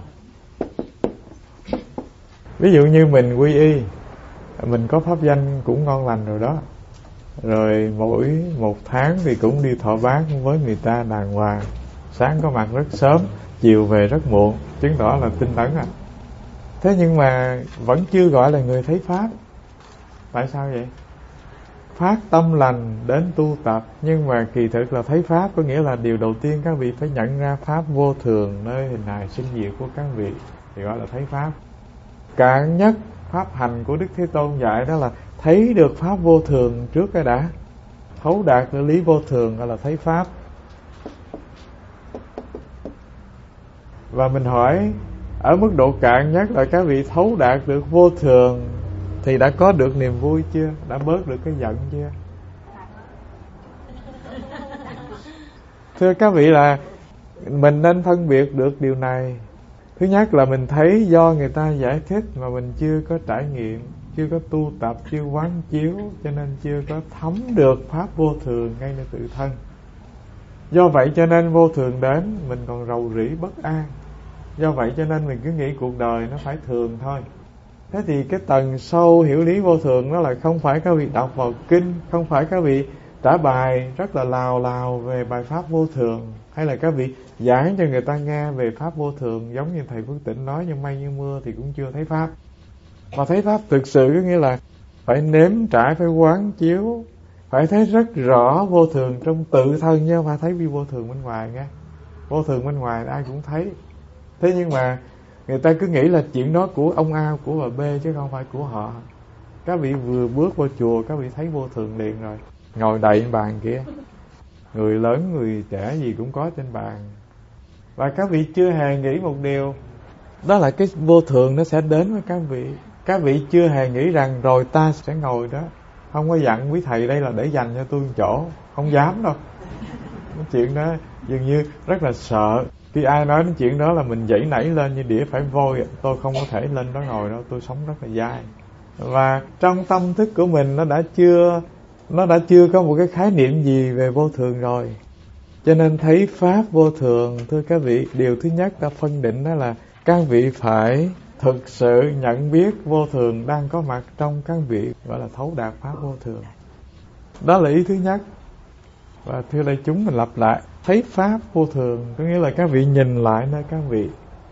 Ví dụ như mình quy y, mình có pháp danh cũng ngon lành rồi đó, rồi mỗi một tháng thì cũng đi thọ bát với người ta đàng hoàng, sáng có mặt rất sớm, chiều về rất muộn, chứng tỏ là tinh tấn à. Thế nhưng mà vẫn chưa gọi là người thấy pháp. Tại sao vậy? Phát tâm lành đến tu tập, nhưng mà kỳ thực là thấy pháp có nghĩa là điều đầu tiên các vị phải nhận ra pháp vô thường nơi hình hài sinh diệt của các vị thì gọi là thấy pháp. Cạn nhất pháp hành của Đức Thế Tôn dạy đó là thấy được pháp vô thường trước cái đã, thấu đạt được lý vô thường gọi là thấy pháp. Và mình hỏi, ở mức độ cạn nhất là các vị thấu đạt được vô thường thì đã có được niềm vui chưa? Đã bớt được cái giận chưa? Thưa các vị, là mình nên phân biệt được điều này. Thứ nhất là mình thấy do người ta giải thích mà mình chưa có trải nghiệm, chưa có tu tập, chưa quán chiếu, cho nên chưa có thấm được pháp vô thường ngay nơi tự thân. Do vậy cho nên vô thường đến mình còn rầu rĩ bất an. Do vậy cho nên mình cứ nghĩ cuộc đời nó phải thường thôi. Thế thì cái tầng sâu hiểu lý vô thường đó là không phải các vị đọc vào kinh, không phải các vị trả bài rất là lào lào về bài pháp vô thường, hay là các vị giảng cho người ta nghe về pháp vô thường giống như thầy Phước Tịnh nói như mây như mưa thì cũng chưa thấy pháp. Mà thấy pháp thực sự có nghĩa là phải nếm trải, phải quán chiếu, phải thấy rất rõ vô thường trong tự thân, chứ không phải thấy vi vô thường bên ngoài nghe. Vô thường bên ngoài ai cũng thấy. Thế nhưng mà người ta cứ nghĩ là chuyện đó của ông A, của bà B chứ không phải của họ. Các vị vừa bước vào chùa các vị thấy vô thường liền rồi. Ngồi đầy trên bàn kia, người lớn người trẻ gì cũng có trên bàn. Và các vị chưa hề nghĩ một điều, đó là cái vô thường nó sẽ đến với các vị. Các vị chưa hề nghĩ rằng rồi ta sẽ ngồi đó. Không có dặn quý thầy đây là để dành cho tôi một chỗ, không dám đâu. Cái chuyện đó dường như rất là sợ. Khi ai nói đến chuyện đó là mình dãy nảy lên như đĩa phải vôi. Tôi không có thể lên đó ngồi đâu, tôi sống rất là dai. Và trong tâm thức của mình nó đã chưa Nó đã chưa có một cái khái niệm gì về vô thường rồi. Cho nên thấy Pháp vô thường, thưa các vị, điều thứ nhất ta phân định đó là các vị phải thực sự nhận biết vô thường đang có mặt trong các vị, gọi là thấu đạt Pháp vô thường. Đó là ý thứ nhất. Và thưa đại chúng, mình lặp lại, thấy Pháp vô thường có nghĩa là các vị nhìn lại nơi các vị.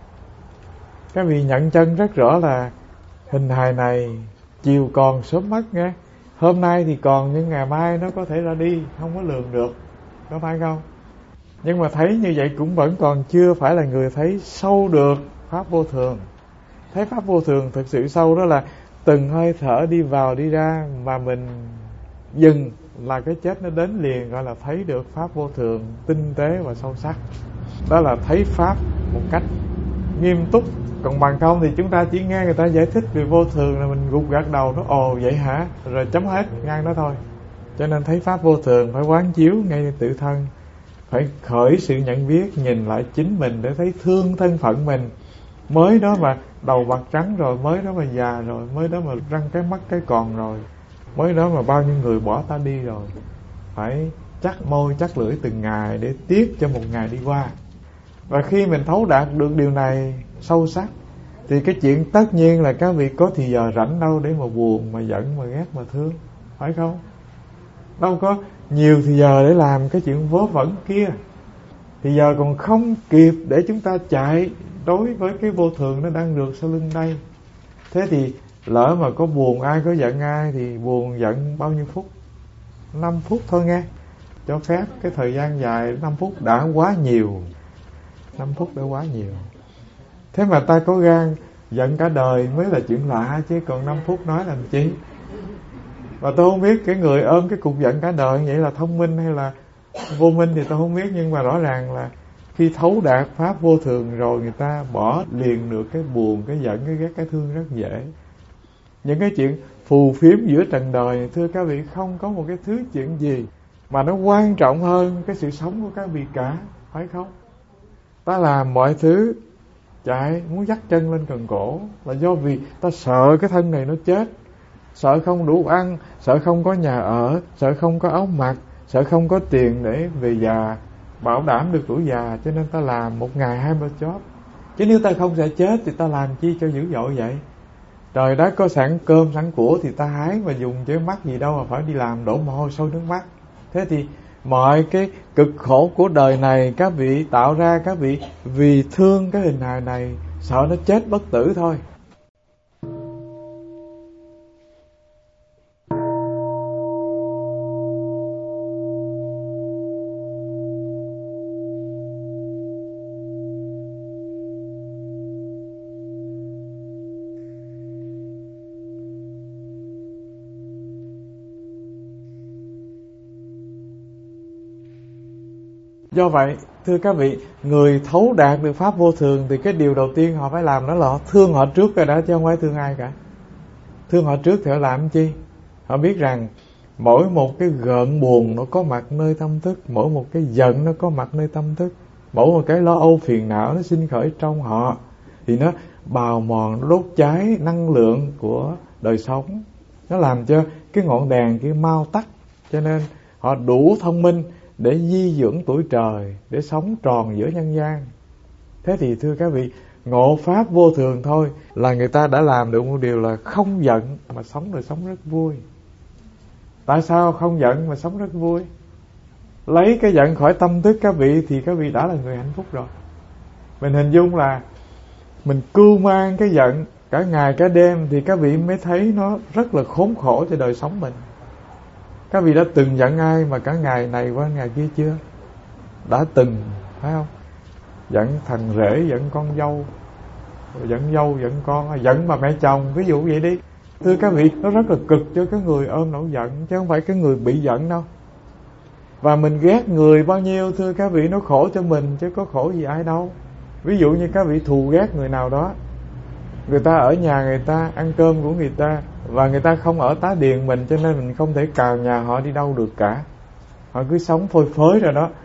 Các vị nhận chân rất rõ là hình hài này chiều còn sớm mất nghe. Hôm nay thì còn nhưng ngày mai nó có thể ra đi, không có lường được, có phải không? Nhưng mà thấy như vậy cũng vẫn còn chưa phải là người thấy sâu được Pháp vô thường. Thấy Pháp vô thường thực sự sâu đó là từng hơi thở đi vào đi ra mà mình dừng là cái chết nó đến liền, gọi là thấy được Pháp vô thường tinh tế và sâu sắc. Đó là thấy Pháp một cách nghiêm túc. Còn bằng không thì chúng ta chỉ nghe người ta giải thích về vô thường là mình gục gật đầu, nó ồ vậy hả, rồi chấm hết ngang đó thôi. Cho nên thấy Pháp vô thường phải quán chiếu ngay tự thân, phải khởi sự nhận biết, nhìn lại chính mình để thấy thương thân phận mình. Mới đó mà đầu bạc trắng rồi, mới đó mà già rồi, mới đó mà răng cái mắt cái còn rồi, mới đó mà bao nhiêu người bỏ ta đi rồi. Phải chắc môi chắc lưỡi từng ngày để tiếp cho một ngày đi qua. Và khi mình thấu đạt được điều này sâu sắc thì cái chuyện tất nhiên là các vị có thì giờ rảnh đâu để mà buồn, mà giận, mà ghét, mà thương, phải không? Đâu có nhiều thì giờ để làm cái chuyện vớ vẩn kia. Thì giờ còn không kịp để chúng ta chạy đối với cái vô thường nó đang rượt sau lưng đây. Thế thì lỡ mà có buồn ai, có giận ai thì buồn giận bao nhiêu phút? năm phút thôi nghe. Cho phép cái thời gian dài năm phút đã quá nhiều. năm phút đã quá nhiều. Thế mà ta có gan giận cả đời mới là chuyện lạ, chứ còn năm phút nói làm chi? Và tôi không biết cái người ôm cái cục giận cả đời vậy là thông minh hay là vô minh thì tôi không biết. Nhưng mà rõ ràng là khi thấu đạt Pháp vô thường rồi, người ta bỏ liền được cái buồn, cái giận, cái ghét, cái thương rất dễ. Những cái chuyện phù phiếm giữa trần đời, thưa các vị, không có một cái thứ chuyện gì mà nó quan trọng hơn cái sự sống của các vị cả, phải không? Ta làm mọi thứ chạy muốn dắt chân lên cần cổ là do vì ta sợ cái thân này nó chết, sợ không đủ ăn, sợ không có nhà ở, sợ không có áo mặc, sợ không có tiền để về già, bảo đảm được tuổi già, cho nên ta làm một ngày hai mươi job. Chứ nếu ta không sợ chết thì ta làm chi cho dữ dội vậy? Trời đất có sẵn cơm sẵn của thì ta hái và dùng, chứ mắc gì đâu mà phải đi làm đổ mồ hôi sôi nước mắt. Thế thì mọi cái cực khổ của đời này các vị tạo ra, các vị vì thương cái hình hài này, sợ nó chết bất tử thôi. Do vậy, thưa các vị, người thấu đạt được Pháp vô thường thì cái điều đầu tiên họ phải làm đó là họ thương họ trước rồi đó, chứ không phải thương ai cả. Thương họ trước thì họ làm chi? Họ biết rằng mỗi một cái gợn buồn nó có mặt nơi tâm thức, mỗi một cái giận nó có mặt nơi tâm thức, mỗi một cái lo âu phiền não nó sinh khởi trong họ, thì nó bào mòn, nó đốt cháy năng lượng của đời sống, nó làm cho cái ngọn đèn kia mau tắt. Cho nên họ đủ thông minh để di dưỡng tuổi trời, để sống tròn giữa nhân gian. Thế thì thưa các vị, ngộ Pháp vô thường thôi là người ta đã làm được một điều là không giận mà sống rồi sống rất vui. Tại sao không giận mà sống rất vui? Lấy cái giận khỏi tâm thức các vị thì các vị đã là người hạnh phúc rồi. Mình hình dung là mình cưu mang cái giận cả ngày cả đêm thì các vị mới thấy nó rất là khốn khổ cho đời sống mình. Các vị đã từng giận ai mà cả ngày này qua ngày kia chưa? Đã từng, phải không? Giận thằng rể, giận con dâu, giận dâu, giận con, giận bà mẹ chồng, ví dụ vậy đi. Thưa các vị, nó rất là cực cho cái người ôm nỗi giận, chứ không phải cái người bị giận đâu. Và mình ghét người bao nhiêu, thưa các vị, nó khổ cho mình, chứ có khổ gì ai đâu. Ví dụ như các vị thù ghét người nào đó, người ta ở nhà người ta, ăn cơm của người ta, và người ta không ở tá điền mình, cho nên mình không thể cào nhà họ đi đâu được cả. Họ cứ sống phơi phới rồi đó.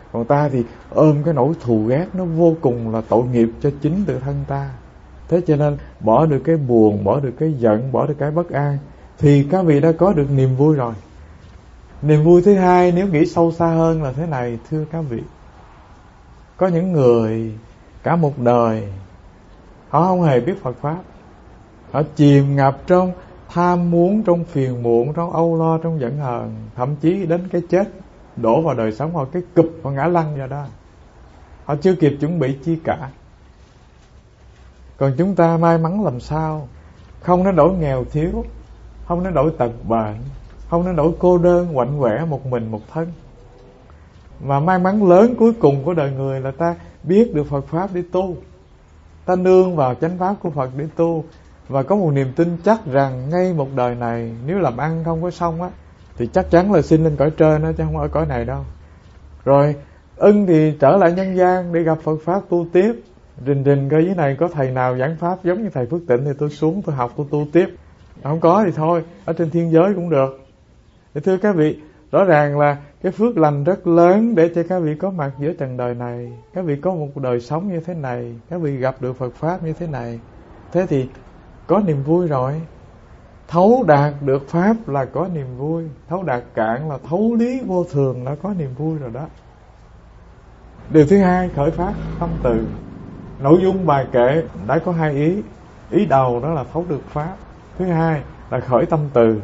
Còn ta thì ôm cái nỗi thù ghét nó vô cùng là tội nghiệp cho chính tự thân ta. Thế cho nên bỏ được cái buồn, bỏ được cái giận, bỏ được cái bất an, thì các vị đã có được niềm vui rồi. Niềm vui thứ hai nếu nghĩ sâu xa hơn là thế này, thưa các vị. Có những người cả một đời họ không hề biết Phật Pháp. Họ chìm ngập trong tham muốn, trong phiền muộn, trong âu lo, trong giận hờn. Thậm chí đến cái chết đổ vào đời sống họ, cái cụp họ ngã lăn ra đó. Họ chưa kịp chuẩn bị chi cả. Còn chúng ta may mắn làm sao? Không đến nỗi nghèo thiếu, không đến nỗi tật bệnh, không đến nỗi cô đơn quạnh quẻ một mình một thân. Mà may mắn lớn cuối cùng của đời người là ta biết được Phật Pháp để tu. Ta nương vào chánh Pháp của Phật để tu. Và có một niềm tin chắc rằng ngay một đời này, nếu làm ăn không có xong á, thì chắc chắn là sinh lên cõi trên đó, chứ không ở cõi này đâu. Rồi ưng thì trở lại nhân gian để gặp Phật Pháp tu tiếp. Rình rình coi dưới này có thầy nào giảng Pháp giống như thầy Phước Tịnh thì tôi xuống tôi học tôi tu tiếp. Không có thì thôi, ở trên thiên giới cũng được. Thì thưa các vị, rõ ràng là cái phước lành rất lớn để cho các vị có mặt giữa trần đời này. Các vị có một đời sống như thế này, các vị gặp được Phật Pháp như thế này. Thế thì có niềm vui rồi. Thấu đạt được Pháp là có niềm vui. Thấu đạt cạn là thấu lý vô thường đã có niềm vui rồi đó. Điều thứ hai, khởi phát tâm từ. Nội dung bài kệ đã có hai ý. Ý đầu đó là thấu được Pháp. Thứ hai là khởi tâm từ.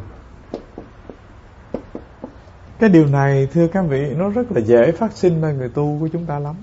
Cái điều này thưa các vị, nó rất là dễ phát sinh nơi người tu của chúng ta lắm.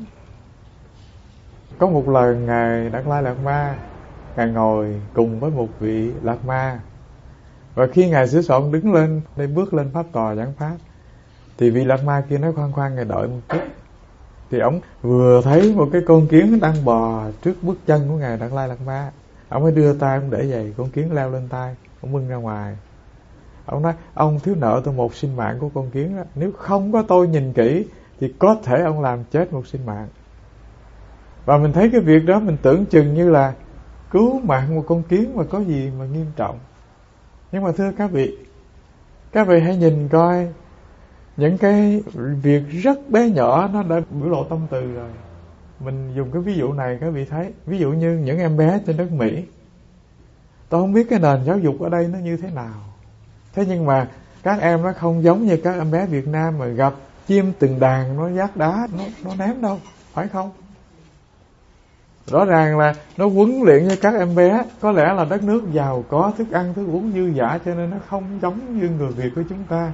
Có một lần Ngài Đạt Lai Lạt Ma, Ngài ngồi cùng với một vị Lạt Ma. Và khi Ngài Sửa Soạn đứng lên để bước lên pháp tòa giảng Pháp, thì vị Lạt Ma kia nói khoan khoan Ngài đợi một chút. Thì ông vừa thấy một cái con kiến đang bò trước bước chân của Ngài Đạt Lai Lạt Ma, ông mới đưa tay ông để vậy, con kiến leo lên tay, ông bưng ra ngoài. Ông nói, ông thiếu nợ tôi một sinh mạng của con kiến đó. Nếu không có tôi nhìn kỹ thì có thể ông làm chết một sinh mạng. Và mình thấy cái việc đó mình tưởng chừng như là cứu mạng một con kiến mà có gì mà nghiêm trọng. Nhưng mà thưa các vị, các vị hãy nhìn coi, những cái việc rất bé nhỏ nó đã biểu lộ tâm từ rồi. Mình dùng cái ví dụ này các vị thấy. Ví dụ như những em bé trên đất Mỹ. Tôi không biết cái nền giáo dục ở đây nó như thế nào. Thế nhưng mà các em nó không giống như các em bé Việt Nam mà gặp chim từng đàn nó vác đá, nó, nó ném đâu, phải không? Rõ ràng là nó huấn luyện cho các em bé. Có lẽ là đất nước giàu có thức ăn, thức uống dư dả, cho nên nó không giống như người Việt của chúng ta.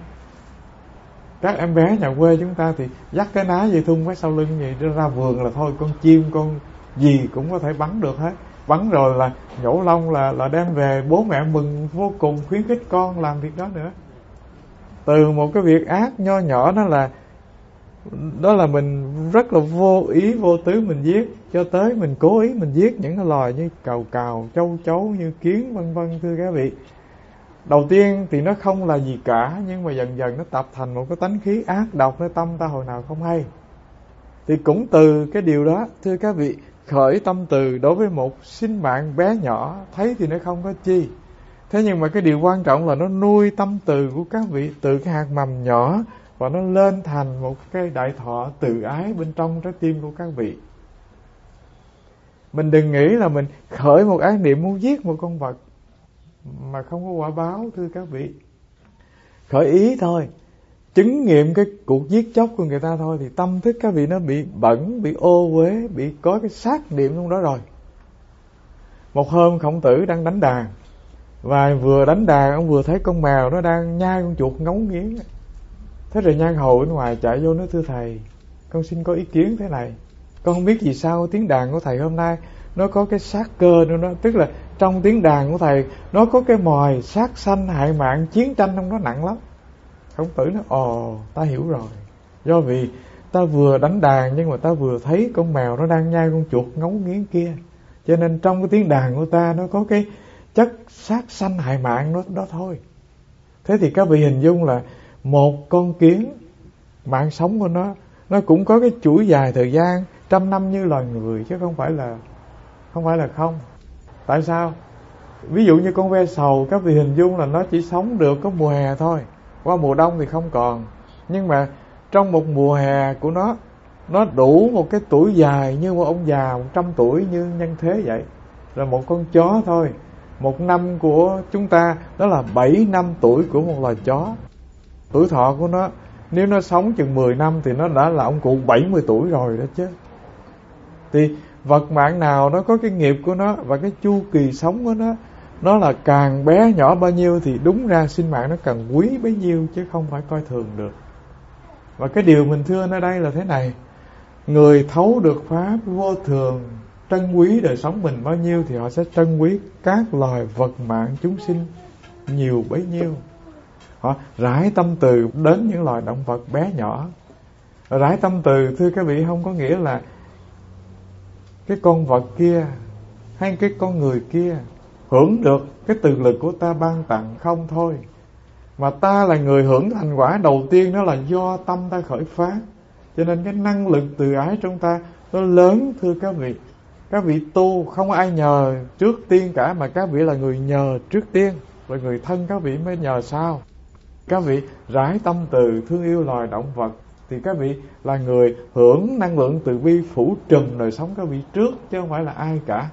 Các em bé nhà quê chúng ta thì dắt cái ná dây thun với sau lưng vậy, đưa ra vườn là thôi, con chim, con gì cũng có thể bắn được hết. Bắn rồi là nhổ lông là, là đem về, bố mẹ mừng vô cùng, khuyến khích con làm việc đó nữa. Từ một cái việc ác nho nhỏ đó là đó là mình rất là vô ý vô tứ mình giết, cho tới mình cố ý mình giết những cái loài như cào cào, châu chấu, như kiến vân vân. Thưa các vị, đầu tiên thì nó không là gì cả, nhưng mà dần dần nó tập thành một cái tánh khí ác độc nơi tâm ta hồi nào không hay. Thì cũng từ cái điều đó, thưa các vị, khởi tâm từ đối với một sinh mạng bé nhỏ, thấy thì nó không có chi. Thế nhưng mà cái điều quan trọng là nó nuôi tâm từ của các vị từ cái hạt mầm nhỏ, và nó lên thành một cái đại thọ từ ái bên trong trái tim của các vị. Mình đừng nghĩ là mình khởi một ác niệm muốn giết một con vật mà không có quả báo, thưa các vị. Khởi ý thôi, chứng nghiệm cái cuộc giết chóc của người ta thôi, thì tâm thức các vị nó bị bẩn, bị ô uế, bị có cái sát niệm trong đó rồi. Một hôm Khổng Tử đang đánh đàn, và vừa đánh đàn ông vừa thấy con mèo nó đang nhai con chuột ngấu nghiến. Thế rồi Nhan Hầu bên ngoài chạy vô nói, thưa thầy, con xin có ý kiến thế này. Con không biết vì sao tiếng đàn của thầy hôm nay nó có cái sát cơ nữa đó. Tức là trong tiếng đàn của thầy nó có cái mồi sát sanh, hại mạng, chiến tranh trong đó nặng lắm. Khổng Tử nói, ồ, ta hiểu rồi. Do vì ta vừa đánh đàn nhưng mà ta vừa thấy con mèo nó đang nhai con chuột ngấu nghiến kia, cho nên trong cái tiếng đàn của ta nó có cái chất sát sanh hại mạng đó, đó thôi. Thế thì các vị hình dung là một con kiến, mạng sống của nó nó cũng có cái chuỗi dài thời gian trăm năm như loài người, chứ không phải là không phải là không. Tại sao? Ví dụ như con ve sầu, các vị hình dung là nó chỉ sống được có mùa hè thôi, qua mùa đông thì không còn. Nhưng mà trong một mùa hè của nó nó đủ một cái tuổi dài như một ông già một trăm tuổi như nhân thế vậy. Rồi một con chó thôi, một năm của chúng ta đó là bảy năm tuổi của một loài chó. Tuổi thọ của nó, nếu nó sống chừng mười năm thì nó đã là ông cụ bảy mươi tuổi rồi đó chứ. Thì vật mạng nào nó có cái nghiệp của nó, và cái chu kỳ sống của nó, nó là càng bé nhỏ bao nhiêu thì đúng ra sinh mạng nó càng quý bấy nhiêu, chứ không phải coi thường được. Và cái điều mình thưa ở đây là thế này: người thấu được pháp vô thường, trân quý đời sống mình bao nhiêu thì họ sẽ trân quý các loài vật mạng chúng sinh nhiều bấy nhiêu. Họ rải tâm từ đến những loài động vật bé nhỏ. Rải tâm từ, thưa các vị, không có nghĩa là cái con vật kia hay cái con người kia hưởng được cái từ lực của ta ban tặng không thôi, mà ta là người hưởng thành quả đầu tiên, đó là do tâm ta khởi phát. Cho nên cái năng lực từ ái trong ta nó lớn, thưa các vị. Các vị tu không ai nhờ trước tiên cả, mà các vị là người nhờ trước tiên, rồi người thân các vị mới nhờ sau. Các vị rải tâm từ thương yêu loài động vật thì các vị là người hưởng năng lượng từ bi phủ trùm đời sống các vị trước, chứ không phải là ai cả.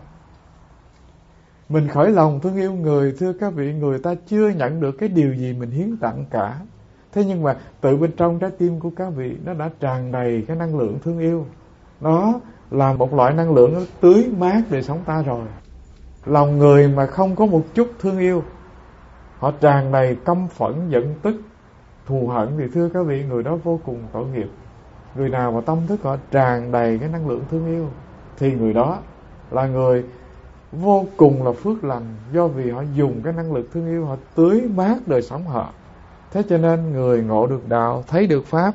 Mình khởi lòng thương yêu người, thưa các vị, người ta chưa nhận được cái điều gì mình hiến tặng cả. Thế nhưng mà tự bên trong trái tim của các vị nó đã tràn đầy cái năng lượng thương yêu. Nó là một loại năng lượng nó tưới mát đời sống ta rồi. Lòng người mà không có một chút thương yêu, họ tràn đầy căm phẫn, giận tức, thù hận thì thưa các vị, người đó vô cùng tội nghiệp. Người nào mà tâm thức họ tràn đầy cái năng lượng thương yêu thì người đó là người vô cùng là phước lành, do vì họ dùng cái năng lực thương yêu họ tưới mát đời sống họ. Thế cho nên người ngộ được đạo, thấy được pháp.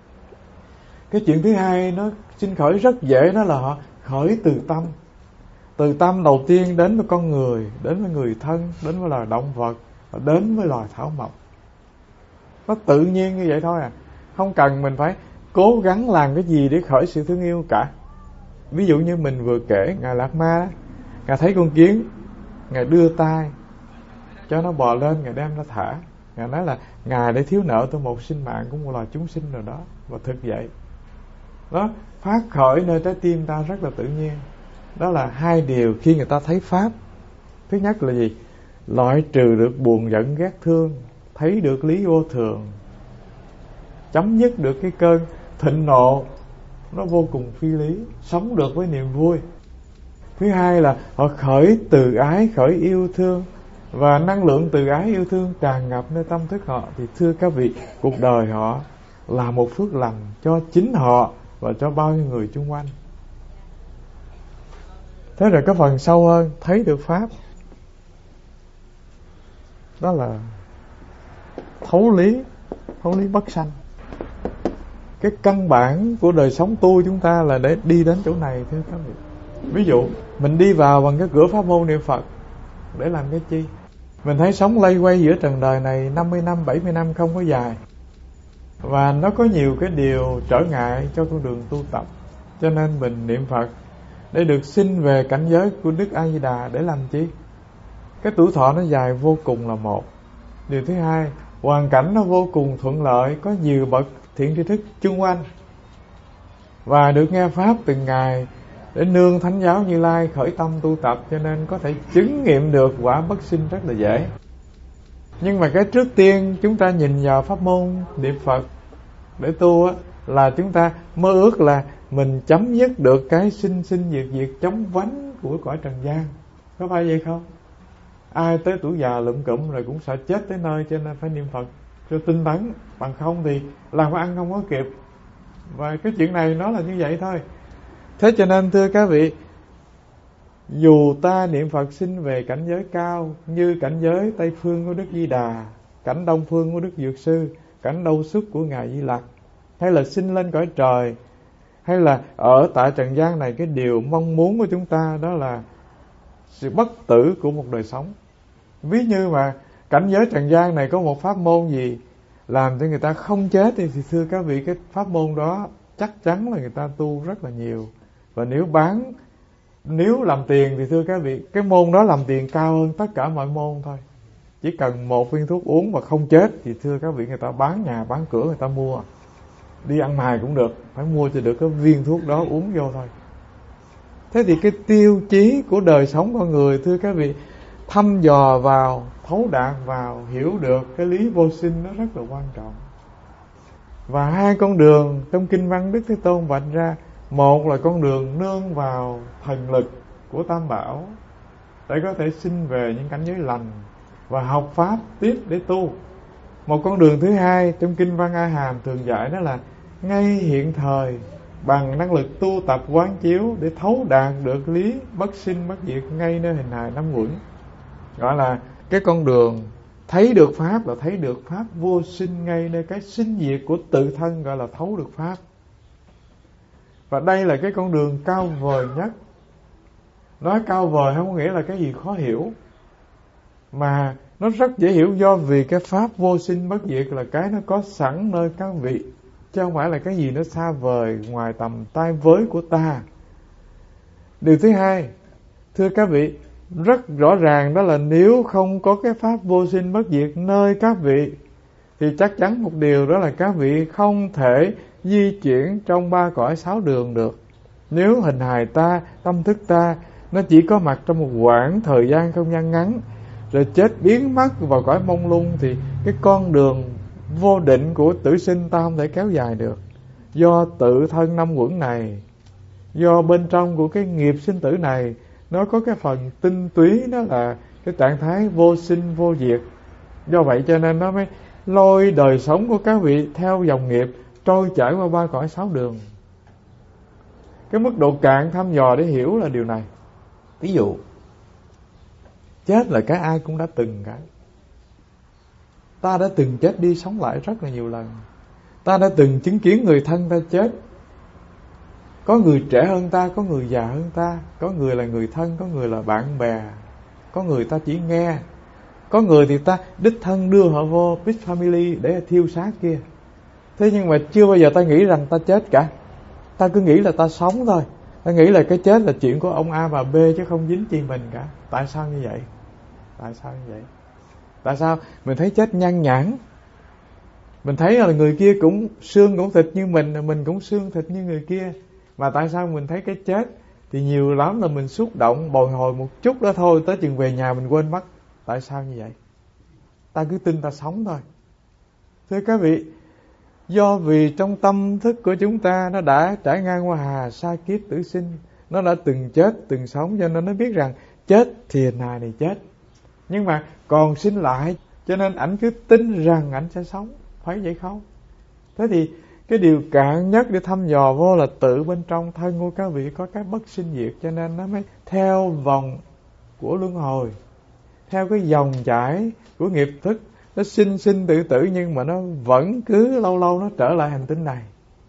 Cái chuyện thứ hai nó sinh khởi rất dễ, đó là họ khởi từ tâm. Từ tâm đầu tiên đến với con người, đến với người thân, đến với loài động vật, đến với loài thảo mộc. Nó tự nhiên như vậy thôi à. Không cần mình phải cố gắng làm cái gì để khởi sự thương yêu cả. Ví dụ như mình vừa kể, Ngài Lạt Ma đó, Ngài thấy con kiến, Ngài đưa tay cho nó bò lên, Ngài đem nó thả. Ngài nói là Ngài để thiếu nợ tôi một sinh mạng của một loài chúng sinh nào đó. Và thực vậy đó, phát khởi nơi trái tim ta rất là tự nhiên. Đó là hai điều khi người ta thấy pháp. Thứ nhất là gì? Loại trừ được buồn giận ghét thương, thấy được lý vô thường, chấm dứt được cái cơn thịnh nộ nó vô cùng phi lý, sống được với niềm vui. Thứ hai là họ khởi từ ái, khởi yêu thương, và năng lượng từ ái yêu thương tràn ngập nơi tâm thức họ. Thì thưa các vị, cuộc đời họ là một phước lành cho chính họ và cho bao nhiêu người chung quanh. Thế rồi cái phần sâu hơn, thấy được pháp, đó là thấu lý, thấu lý bất sanh. Cái căn bản của đời sống tu chúng ta là để đi đến chỗ này, thưa các vị. Ví dụ mình đi vào bằng cái cửa pháp môn niệm Phật để làm cái chi? Mình thấy sống lây quay giữa trần đời này năm mươi năm, bảy mươi năm không có dài, và nó có nhiều cái điều trở ngại cho con đường tu tập. Cho nên mình niệm Phật để được sinh về cảnh giới của Đức A Di Đà. Để làm chi? Cái tuổi thọ nó dài vô cùng là một. Điều thứ hai, hoàn cảnh nó vô cùng thuận lợi, có nhiều bậc thiện tri thức chung quanh, và được nghe pháp từng ngày để nương thánh giáo Như Lai khởi tâm tu tập, cho nên có thể chứng nghiệm được quả bất sinh rất là dễ. Nhưng mà cái trước tiên chúng ta nhìn vào pháp môn niệm Phật để tu á, là chúng ta mơ ước là mình chấm dứt được cái sinh sinh diệt diệt chóng vánh của cõi trần gian. Có phải vậy không? Ai tới tuổi già lụm cụm rồi cũng sợ chết tới nơi, cho nên phải niệm Phật cho tinh tấn, bằng không thì làm ăn không có kịp. Và cái chuyện này nó là như vậy thôi. Thế cho nên thưa các vị, dù ta niệm Phật sinh về cảnh giới cao như cảnh giới Tây Phương của Đức Di Đà, cảnh Đông Phương của Đức Dược Sư, cảnh Đâu Xuất của Ngài Di Lặc, hay là sinh lên cõi trời, hay là ở tại trần gian này, cái điều mong muốn của chúng ta đó là sự bất tử của một đời sống. Ví như mà cảnh giới trần gian này có một pháp môn gì làm cho người ta không chết thì, thì thưa các vị, cái pháp môn đó chắc chắn là người ta tu rất là nhiều. Và nếu bán, nếu làm tiền thì thưa các vị, cái môn đó làm tiền cao hơn tất cả mọi môn thôi. Chỉ cần một viên thuốc uống mà không chết thì thưa các vị, người ta bán nhà bán cửa người ta mua. đi ăn mài cũng được, phải mua cho được cái viên thuốc đó uống vô thôi. Thế thì cái tiêu chí của đời sống con người, thưa các vị, thăm dò vào, thấu đạt vào, hiểu được cái lý vô sinh nó rất là quan trọng. Và hai con đường trong kinh văn Đức Thế Tôn vạch ra, một là con đường nương vào thần lực của Tam Bảo để có thể sinh về những cảnh giới lành và học pháp tiếp để tu. Một con đường thứ hai trong kinh văn A Hàm thường dạy đó là ngay hiện thời bằng năng lực tu tập quán chiếu để thấu đạt được lý bất sinh bất diệt ngay nơi hình hài năm uẩn, gọi là cái con đường thấy được pháp, là thấy được pháp vô sinh ngay nơi cái sinh diệt của tự thân, gọi là thấu được pháp. Và đây là cái con đường cao vời nhất. Nói cao vời không có nghĩa là cái gì khó hiểu, mà nó rất dễ hiểu, do vì cái pháp vô sinh bất diệt là cái nó có sẵn nơi các vị, chứ không phải là cái gì nó xa vời ngoài tầm tay với của ta. Điều thứ hai, thưa các vị, rất rõ ràng đó là nếu không có cái pháp vô sinh bất diệt nơi các vị thì chắc chắn một điều đó là các vị không thể di chuyển trong ba cõi sáu đường được. Nếu hình hài ta, tâm thức ta nó chỉ có mặt trong một quãng thời gian không gian ngắn rồi chết biến mất vào cõi mông lung thì cái con đường vô định của tử sinh ta không thể kéo dài được. Do tự thân năm uẩn này, do bên trong của cái nghiệp sinh tử này nó có cái phần tinh túy, đó là cái trạng thái vô sinh vô diệt. Do vậy cho nên nó mới lôi đời sống của các vị theo dòng nghiệp trôi chảy qua ba cõi sáu đường. Cái mức độ cạn thăm dò để hiểu là điều này. Ví dụ, chết là cái ai cũng đã từng cả. Ta đã từng chết đi sống lại rất là nhiều lần. Ta đã từng chứng kiến người thân ta chết. Có người trẻ hơn ta, có người già hơn ta, có người là người thân, có người là bạn bè, có người ta chỉ nghe, có người thì ta đích thân đưa họ vô Big Family để thiêu xác kia. Thế nhưng mà chưa bao giờ ta nghĩ rằng ta chết cả. Ta cứ nghĩ là ta sống thôi. Ta nghĩ là cái chết là chuyện của ông A và B chứ không dính chi mình cả. Tại sao như vậy? Tại sao như vậy? Tại sao mình thấy chết nhan nhản? Mình thấy là người kia cũng xương cũng thịt như mình, mình cũng xương thịt như người kia. Mà tại sao mình thấy cái chết thì nhiều lắm là mình xúc động, bồi hồi một chút đó thôi, tới chừng về nhà mình quên mất. Tại sao như vậy? Ta cứ tin ta sống thôi. Thưa các vị, do vì trong tâm thức của chúng ta nó đã trải ngang qua hà sa kiếp tử sinh, nó đã từng chết, từng sống, cho nên nó biết rằng chết thì hình hài này chết, nhưng mà còn sinh lại, cho nên ảnh cứ tin rằng ảnh sẽ sống. Phải vậy không? Thế thì cái điều cạn nhất để thăm dò vô là tự bên trong thân của các vị có cái bất sinh diệt, cho nên nó mới theo vòng của luân hồi, theo cái dòng chảy của nghiệp thức, nó sinh sinh tử tử, nhưng mà nó vẫn cứ lâu lâu nó trở lại hành tinh này.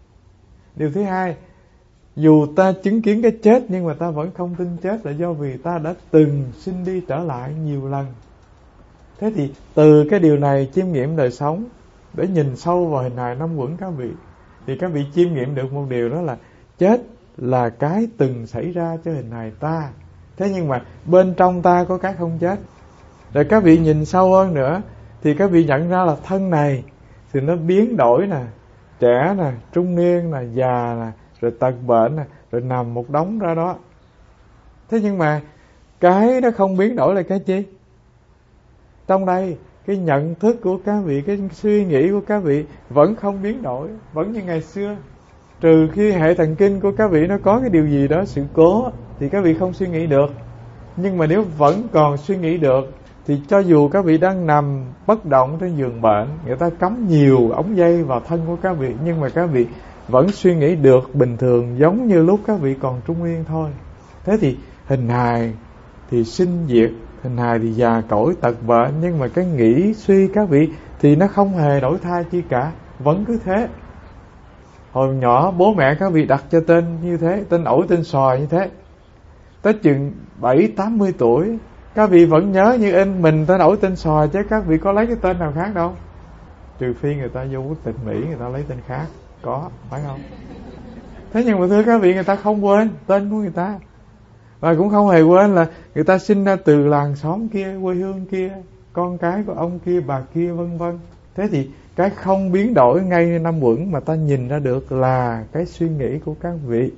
Điều thứ hai, dù ta chứng kiến cái chết nhưng mà ta vẫn không tin chết là do vì ta đã từng sinh đi trở lại nhiều lần. Thế thì từ cái điều này chiêm nghiệm đời sống để nhìn sâu vào hình hài năm uẩn các vị, thì các vị chiêm nghiệm được một điều, đó là chết là cái từng xảy ra cho hình hài ta. Thế nhưng mà bên trong ta có cái không chết. Rồi các vị nhìn sâu hơn nữa thì các vị nhận ra là thân này thì nó biến đổi nè, trẻ nè, trung niên nè, già nè, rồi tật bệnh nè, rồi nằm một đống ra đó. Thế nhưng mà cái nó không biến đổi là cái chi? Trong đây cái nhận thức của các vị, cái suy nghĩ của các vị vẫn không biến đổi, vẫn như ngày xưa. Trừ khi hệ thần kinh của các vị nó có cái điều gì đó sự cố thì các vị không suy nghĩ được. Nhưng mà nếu vẫn còn suy nghĩ được thì cho dù các vị đang nằm bất động trên giường bệnh, người ta cắm nhiều ống dây vào thân của các vị, nhưng mà các vị vẫn suy nghĩ được bình thường, giống như lúc các vị còn trung nguyên thôi. Thế thì hình hài thì sinh diệt, hình hài thì già cỗi tật bệnh, nhưng mà cái nghĩ suy các vị thì nó không hề đổi thay chi cả, vẫn cứ thế. Hồi nhỏ bố mẹ các vị đặt cho tên như thế, tên ổi tên sòi như thế. Tới chừng bảy tám mươi tuổi, các vị vẫn nhớ như in mình tên ổi tên sòi, chứ các vị có lấy cái tên nào khác đâu. Trừ phi người ta vô quốc tịch Mỹ, người ta lấy tên khác. Có, phải không? Thế nhưng mà thưa các vị, người ta không quên tên của người ta. Và cũng không hề quên là người ta sinh ra từ làng xóm kia, quê hương kia, con cái của ông kia, bà kia, vân vân. Thế thì cái không biến đổi ngay năm uẩn mà ta nhìn ra được là cái suy nghĩ của các vị.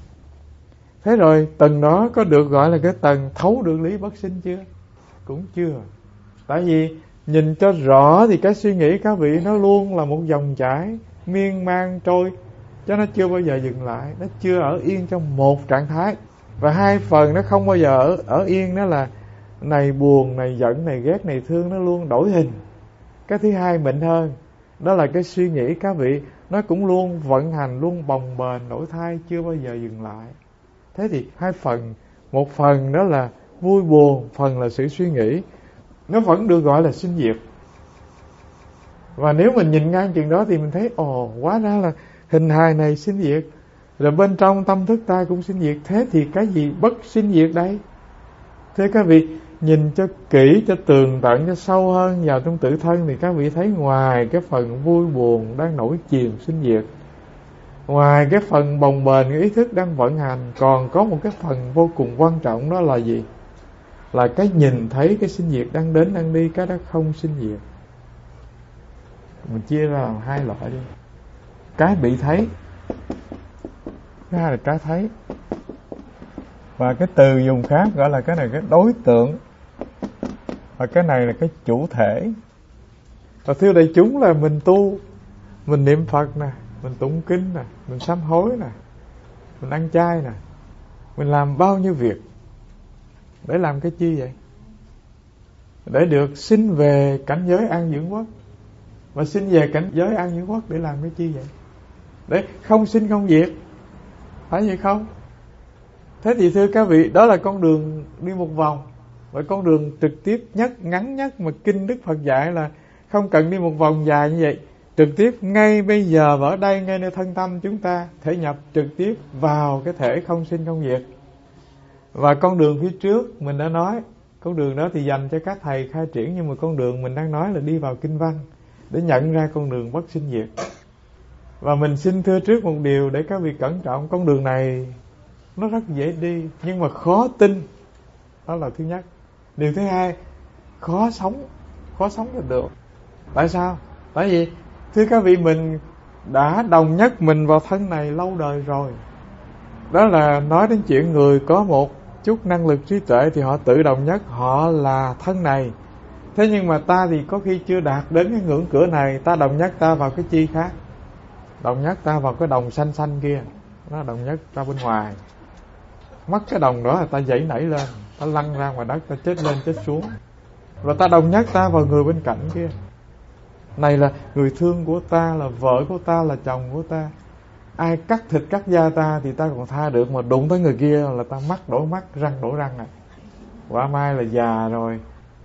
Thế rồi tầng đó có được gọi là cái tầng thấu được lý bất sinh chưa? Cũng chưa. Tại vì nhìn cho rõ thì cái suy nghĩ các vị nó luôn là một dòng chảy miên man trôi, cho nó chưa bao giờ dừng lại, nó chưa ở yên trong một trạng thái. Và hai phần nó không bao giờ ở, ở yên, đó là này buồn, này giận, này ghét, này thương, nó luôn đổi hình. Cái thứ hai mịn hơn, đó là cái suy nghĩ các vị nó cũng luôn vận hành, luôn bồng bềnh đổi thay, chưa bao giờ dừng lại. Thế thì hai phần, một phần đó là vui buồn, phần là sự suy nghĩ, nó vẫn được gọi là sinh diệt. Và nếu mình nhìn ngang chừng đó thì mình thấy ồ, hóa ra là hình hài này sinh diệt, rồi bên trong tâm thức ta cũng sinh diệt. Thế thì cái gì bất sinh diệt đây? Thế các vị nhìn cho kỹ, cho tường tận, cho sâu hơn vào trong tự thân thì các vị thấy ngoài cái phần vui buồn đang nổi chìm sinh diệt, ngoài cái phần bồng bềnh cái ý thức đang vận hành, còn có một cái phần vô cùng quan trọng, đó là gì? Là cái nhìn thấy cái sinh diệt đang đến đang đi, cái đó không sinh diệt. Mình chia ra làm hai loại đi. Cái bị thấy, cái hai là cái thấy. Và cái từ dùng khác gọi là cái này cái đối tượng, và cái này là cái chủ thể. Và thưa đại chúng là mình tu, mình niệm Phật nè, mình tụng kinh nè, mình sám hối nè, mình ăn chay nè, mình làm bao nhiêu việc để làm cái chi vậy? Để được sinh về cảnh giới an dưỡng quốc. Và sinh về cảnh giới an dưỡng quốc để làm cái chi vậy? Để không sinh không diệt, phải vậy không? Thế thì thưa các vị, đó là con đường đi một vòng. Và con đường trực tiếp nhất, ngắn nhất mà kinh Đức Phật dạy là không cần đi một vòng dài như vậy. Trực tiếp ngay bây giờ và ở đây, ngay nơi thân tâm chúng ta thể nhập trực tiếp vào cái thể không sinh không diệt. Và con đường phía trước mình đã nói, con đường đó thì dành cho các thầy khai triển, nhưng mà con đường mình đang nói là đi vào kinh văn để nhận ra con đường bất sinh diệt. Và mình xin thưa trước một điều để các vị cẩn trọng, con đường này nó rất dễ đi nhưng mà khó tin. Đó là thứ nhất. Điều thứ hai, khó sống, khó sống là được. Tại sao? Tại vì thưa các vị, mình đã đồng nhất mình vào thân này lâu đời rồi. Đó là nói đến chuyện người có một chút năng lực trí tuệ thì họ tự đồng nhất họ là thân này. Thế nhưng mà ta thì có khi chưa đạt đến cái ngưỡng cửa này, ta đồng nhất ta vào cái chi khác. Đồng nhất ta vào cái đồng xanh xanh kia, nó đồng nhất ta bên ngoài. Mất cái đồng đó là ta dãy nảy lên, ta lăn ra ngoài đất, ta chết lên chết xuống. Và ta đồng nhất ta vào người bên cạnh kia. Này là người thương của ta, là vợ của ta, là chồng của ta. Ai cắt thịt cắt da ta thì ta còn tha được, mà đụng tới người kia là ta mắt đổ mắt, răng đổ răng này. Quả mai là già rồi,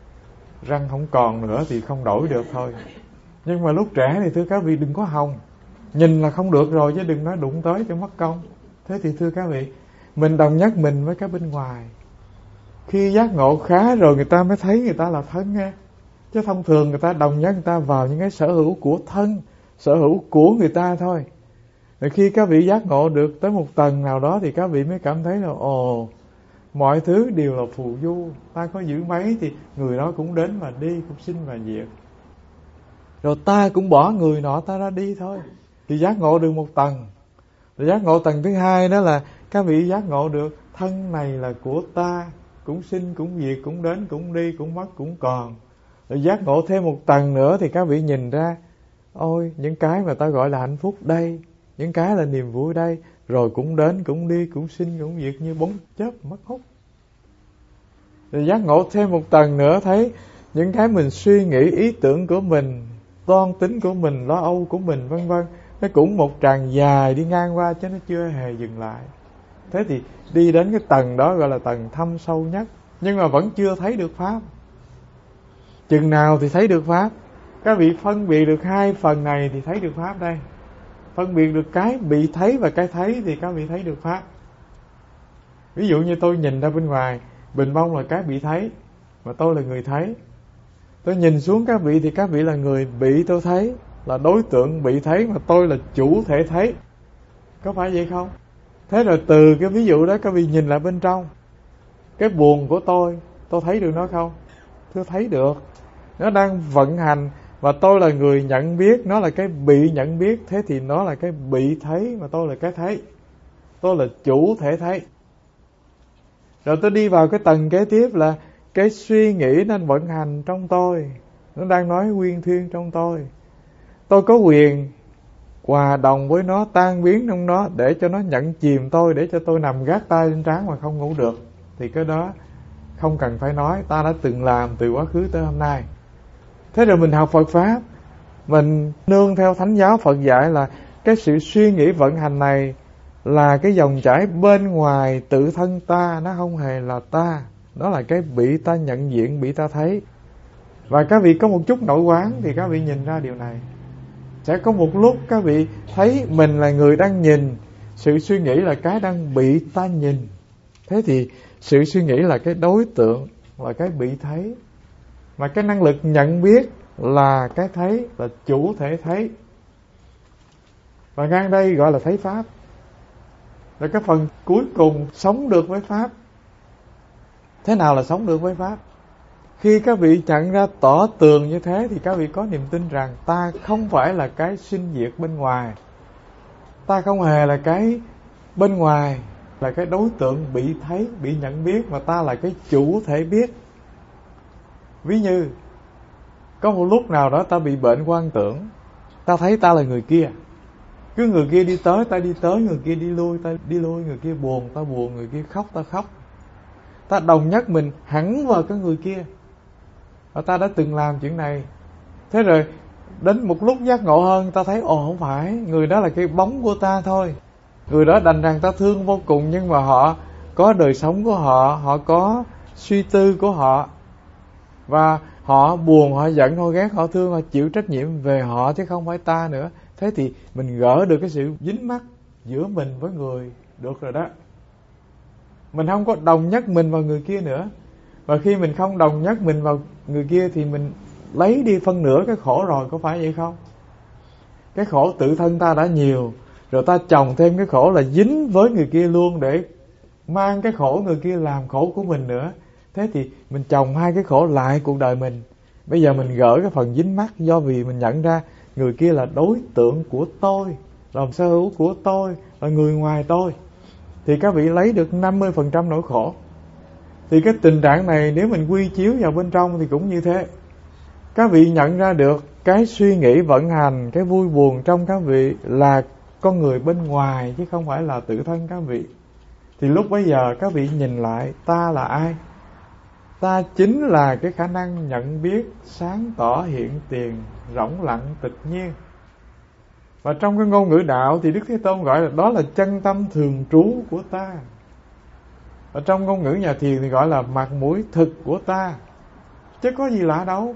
răng không còn nữa thì không đổi được thôi. Nhưng mà lúc trẻ thì thưa các vị đừng có hòng. Nhìn là không được rồi chứ đừng nói đụng tới cho mất công. Thế thì thưa các vị, mình đồng nhất mình với cái bên ngoài. Khi giác ngộ khá rồi người ta mới thấy người ta là thân nghe. Chứ thông thường người ta đồng nhất người ta vào những cái sở hữu của thân, sở hữu của người ta thôi. Rồi khi các vị giác ngộ được tới một tầng nào đó thì các vị mới cảm thấy là ồ, mọi thứ đều là phù du. Ta có giữ mấy thì người đó cũng đến và đi, cũng sinh và diệt. Rồi ta cũng bỏ người nọ ta ra đi thôi. Thì giác ngộ được một tầng. Rồi giác ngộ tầng thứ hai đó là các vị giác ngộ được thân này là của ta, cũng sinh cũng diệt, cũng đến cũng đi, cũng mất cũng còn. Rồi giác ngộ thêm một tầng nữa thì các vị nhìn ra, ôi những cái mà ta gọi là hạnh phúc đây, những cái là niềm vui đây, rồi cũng đến cũng đi, cũng sinh cũng diệt như bóng chớp mất hút. Rồi giác ngộ thêm một tầng nữa thấy những cái mình suy nghĩ, ý tưởng của mình, toan tính của mình, lo âu của mình vân vân, nó cũng một tràng dài đi ngang qua chứ nó chưa hề dừng lại. Thế thì đi đến cái tầng đó gọi là tầng thâm sâu nhất, nhưng mà vẫn chưa thấy được Pháp. Chừng nào thì thấy được Pháp? Các vị phân biệt được hai phần này thì thấy được Pháp đây. Phân biệt được cái bị thấy và cái thấy thì các vị thấy được Pháp. Ví dụ như tôi nhìn ra bên ngoài, bình bông là cái bị thấy, mà tôi là người thấy. Tôi nhìn xuống các vị thì các vị là người bị tôi thấy, là đối tượng bị thấy, mà tôi là chủ thể thấy. Có phải vậy không? Thế rồi từ cái ví dụ đó các vị nhìn lại bên trong. Cái buồn của tôi, tôi thấy được nó không? Tôi thấy được. Nó đang vận hành, Và tôi là người nhận biết, nó là cái bị nhận biết. Thế thì nó là cái bị thấy, mà tôi là cái thấy. Tôi là chủ thể thấy. Rồi tôi đi vào cái tầng kế tiếp là cái suy nghĩ nên vận hành trong tôi. Nó đang nói nguyên thuyên trong tôi. Tôi có quyền hòa đồng với nó, tan biến trong nó, để cho nó nhận chìm tôi, để cho tôi nằm gác tay lên trán mà không ngủ được. Thì cái đó không cần phải nói, ta đã từng làm từ quá khứ tới hôm nay. Thế rồi mình học Phật Pháp, mình nương theo Thánh giáo Phật dạy là cái sự suy nghĩ vận hành này là cái dòng chảy bên ngoài tự thân ta, nó không hề là ta. Đó là cái bị ta nhận diện, bị ta thấy. Và các vị có một chút nội quán thì các vị nhìn ra điều này. Sẽ có một lúc các vị thấy mình là người đang nhìn, sự suy nghĩ là cái đang bị ta nhìn. Thế thì sự suy nghĩ là cái đối tượng, là cái bị thấy. Mà cái năng lực nhận biết là cái thấy, là chủ thể thấy. Và ngang đây gọi là thấy Pháp. Là cái phần cuối cùng sống được với Pháp. Thế nào là sống được với Pháp? Khi các vị nhận ra tỏ tường như thế thì các vị có niềm tin rằng ta không phải là cái sinh diệt bên ngoài. Ta không hề là cái bên ngoài, là cái đối tượng bị thấy, bị nhận biết, mà ta là cái chủ thể biết. Ví như có một lúc nào đó ta bị bệnh quan tưởng, ta thấy ta là người kia. Cứ người kia đi tới, ta đi tới, người kia đi lui, ta đi lui, người kia buồn, ta buồn, người kia khóc, ta khóc. Ta đồng nhất mình hẳn vào cái người kia. Và ta đã từng làm chuyện này. Thế rồi đến một lúc giác ngộ hơn, ta thấy ồ không phải, người đó là cái bóng của ta thôi. Người đó đành rằng ta thương vô cùng, nhưng mà họ có đời sống của họ, họ có suy tư của họ. Và họ buồn, họ giận, họ ghét, họ thương, họ chịu trách nhiệm về họ chứ không phải ta nữa. Thế thì mình gỡ được cái sự dính mắc giữa mình với người được rồi đó. Mình không có đồng nhất mình vào người kia nữa. Và khi mình không đồng nhất mình vào người kia thì mình lấy đi phân nửa cái khổ rồi, có phải vậy không? Cái khổ tự thân ta đã nhiều, rồi ta chồng thêm cái khổ là dính với người kia luôn, để mang cái khổ người kia làm khổ của mình nữa. Thế thì mình chồng hai cái khổ lại cuộc đời mình. Bây giờ mình gỡ cái phần dính mắc, do vì mình nhận ra người kia là đối tượng của tôi, là sở hữu của tôi, là người ngoài tôi. Thì các vị lấy được năm mươi phần trăm nỗi khổ. Thì cái tình trạng này nếu mình quy chiếu vào bên trong thì cũng như thế. Các vị nhận ra được cái suy nghĩ vận hành, cái vui buồn trong các vị là con người bên ngoài, chứ không phải là tự thân các vị. Thì lúc bấy giờ các vị nhìn lại, ta là ai? Ta chính là cái khả năng nhận biết, sáng tỏ, hiện tiền, rỗng lặng, tịch nhiên. Và trong cái ngôn ngữ đạo thì Đức Thế Tôn gọi là đó là chân tâm thường trú của ta. Ở trong ngôn ngữ nhà thiền thì gọi là mặt mũi thực của ta, chứ có gì lạ đâu.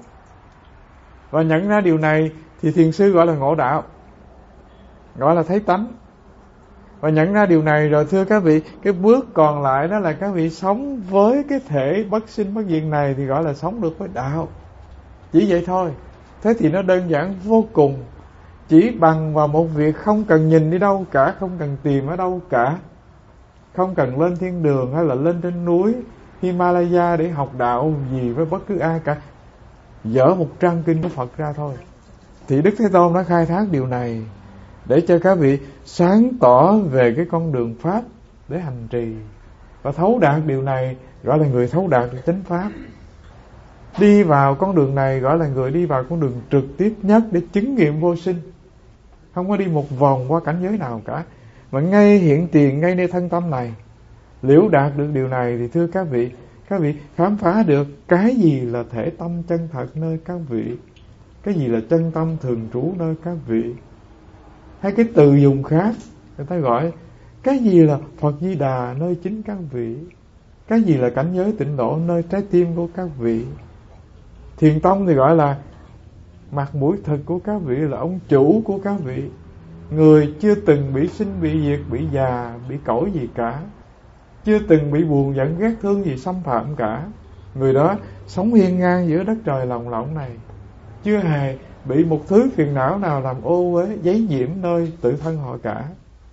Và nhận ra điều này thì thiền sư gọi là ngộ đạo, gọi là thấy tánh. Và nhận ra điều này rồi thưa các vị, cái bước còn lại đó là các vị sống với cái thể bất sinh bất diệt này thì gọi là sống được với đạo. Chỉ vậy thôi. Thế thì nó đơn giản vô cùng. Chỉ bằng vào một việc không cần nhìn đi đâu cả, không cần tìm ở đâu cả, không cần lên thiên đường hay là lên trên núi Himalaya để học đạo gì với bất cứ ai cả, dở một trang kinh của Phật ra thôi. Thì Đức Thế Tôn đã khai thác điều này để cho các vị sáng tỏ về cái con đường Pháp để hành trì. Và thấu đạt điều này gọi là người thấu đạt được chánh Pháp. Đi vào con đường này gọi là người đi vào con đường trực tiếp nhất để chứng nghiệm vô sinh. Không có đi một vòng qua cảnh giới nào cả, mà ngay hiện tiền, ngay nơi thân tâm này. Liễu đạt được điều này thì thưa các vị, các vị khám phá được cái gì là thể tâm chân thật nơi các vị, cái gì là chân tâm thường trú nơi các vị. Hay cái từ dùng khác, người ta gọi cái gì là Phật Di Đà nơi chính các vị, cái gì là cảnh giới tịnh độ nơi trái tim của các vị. Thiền tông thì gọi là mặt mũi thực của các vị, là ông chủ của các vị, người chưa từng bị sinh, bị diệt, bị già, bị cõi gì cả, chưa từng bị buồn giận ghét thương gì xâm phạm cả. Người đó sống hiên ngang giữa đất trời lồng lộng này, chưa hề bị một thứ phiền não nào làm ô uế, giấy nhiễm nơi tự thân họ cả.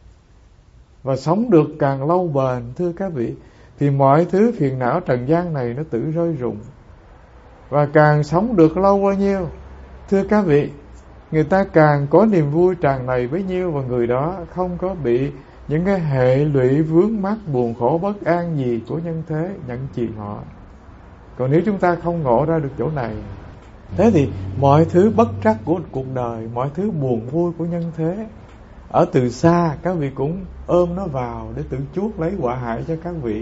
Và sống được càng lâu bền thưa các vị, thì mọi thứ phiền não trần gian này nó tự rơi rụng. Và càng sống được lâu bao nhiêu Thưa các vị, người ta càng có niềm vui tràn đầy bấy nhiêu, và người đó không có bị những cái hệ lụy vướng mắc buồn khổ bất an gì của nhân thế nhận chìm họ. Còn nếu chúng ta không ngộ ra được chỗ này, thế thì mọi thứ bất trắc của cuộc đời, mọi thứ buồn vui của nhân thế, ở từ xa các vị cũng ôm nó vào để tự chuốc lấy họa hại cho các vị.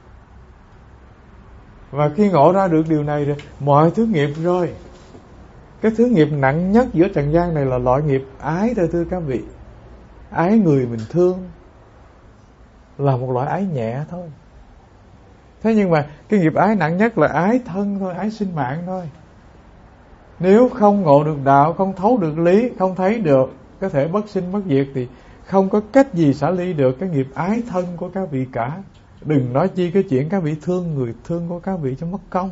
Và khi ngộ ra được điều này rồi, mọi thứ nghiệp rồi. Cái thứ nghiệp nặng nhất giữa trần gian này là loại nghiệp ái thôi thưa các vị. Ái người mình thương là một loại ái nhẹ thôi. Thế nhưng mà cái nghiệp ái nặng nhất là ái thân thôi, ái sinh mạng thôi. Nếu không ngộ được đạo, không thấu được lý, không thấy được có thể bất sinh bất diệt, thì không có cách gì xả ly được cái nghiệp ái thân của các vị cả. Đừng nói chi cái chuyện các vị thương người thương của các vị cho mất công.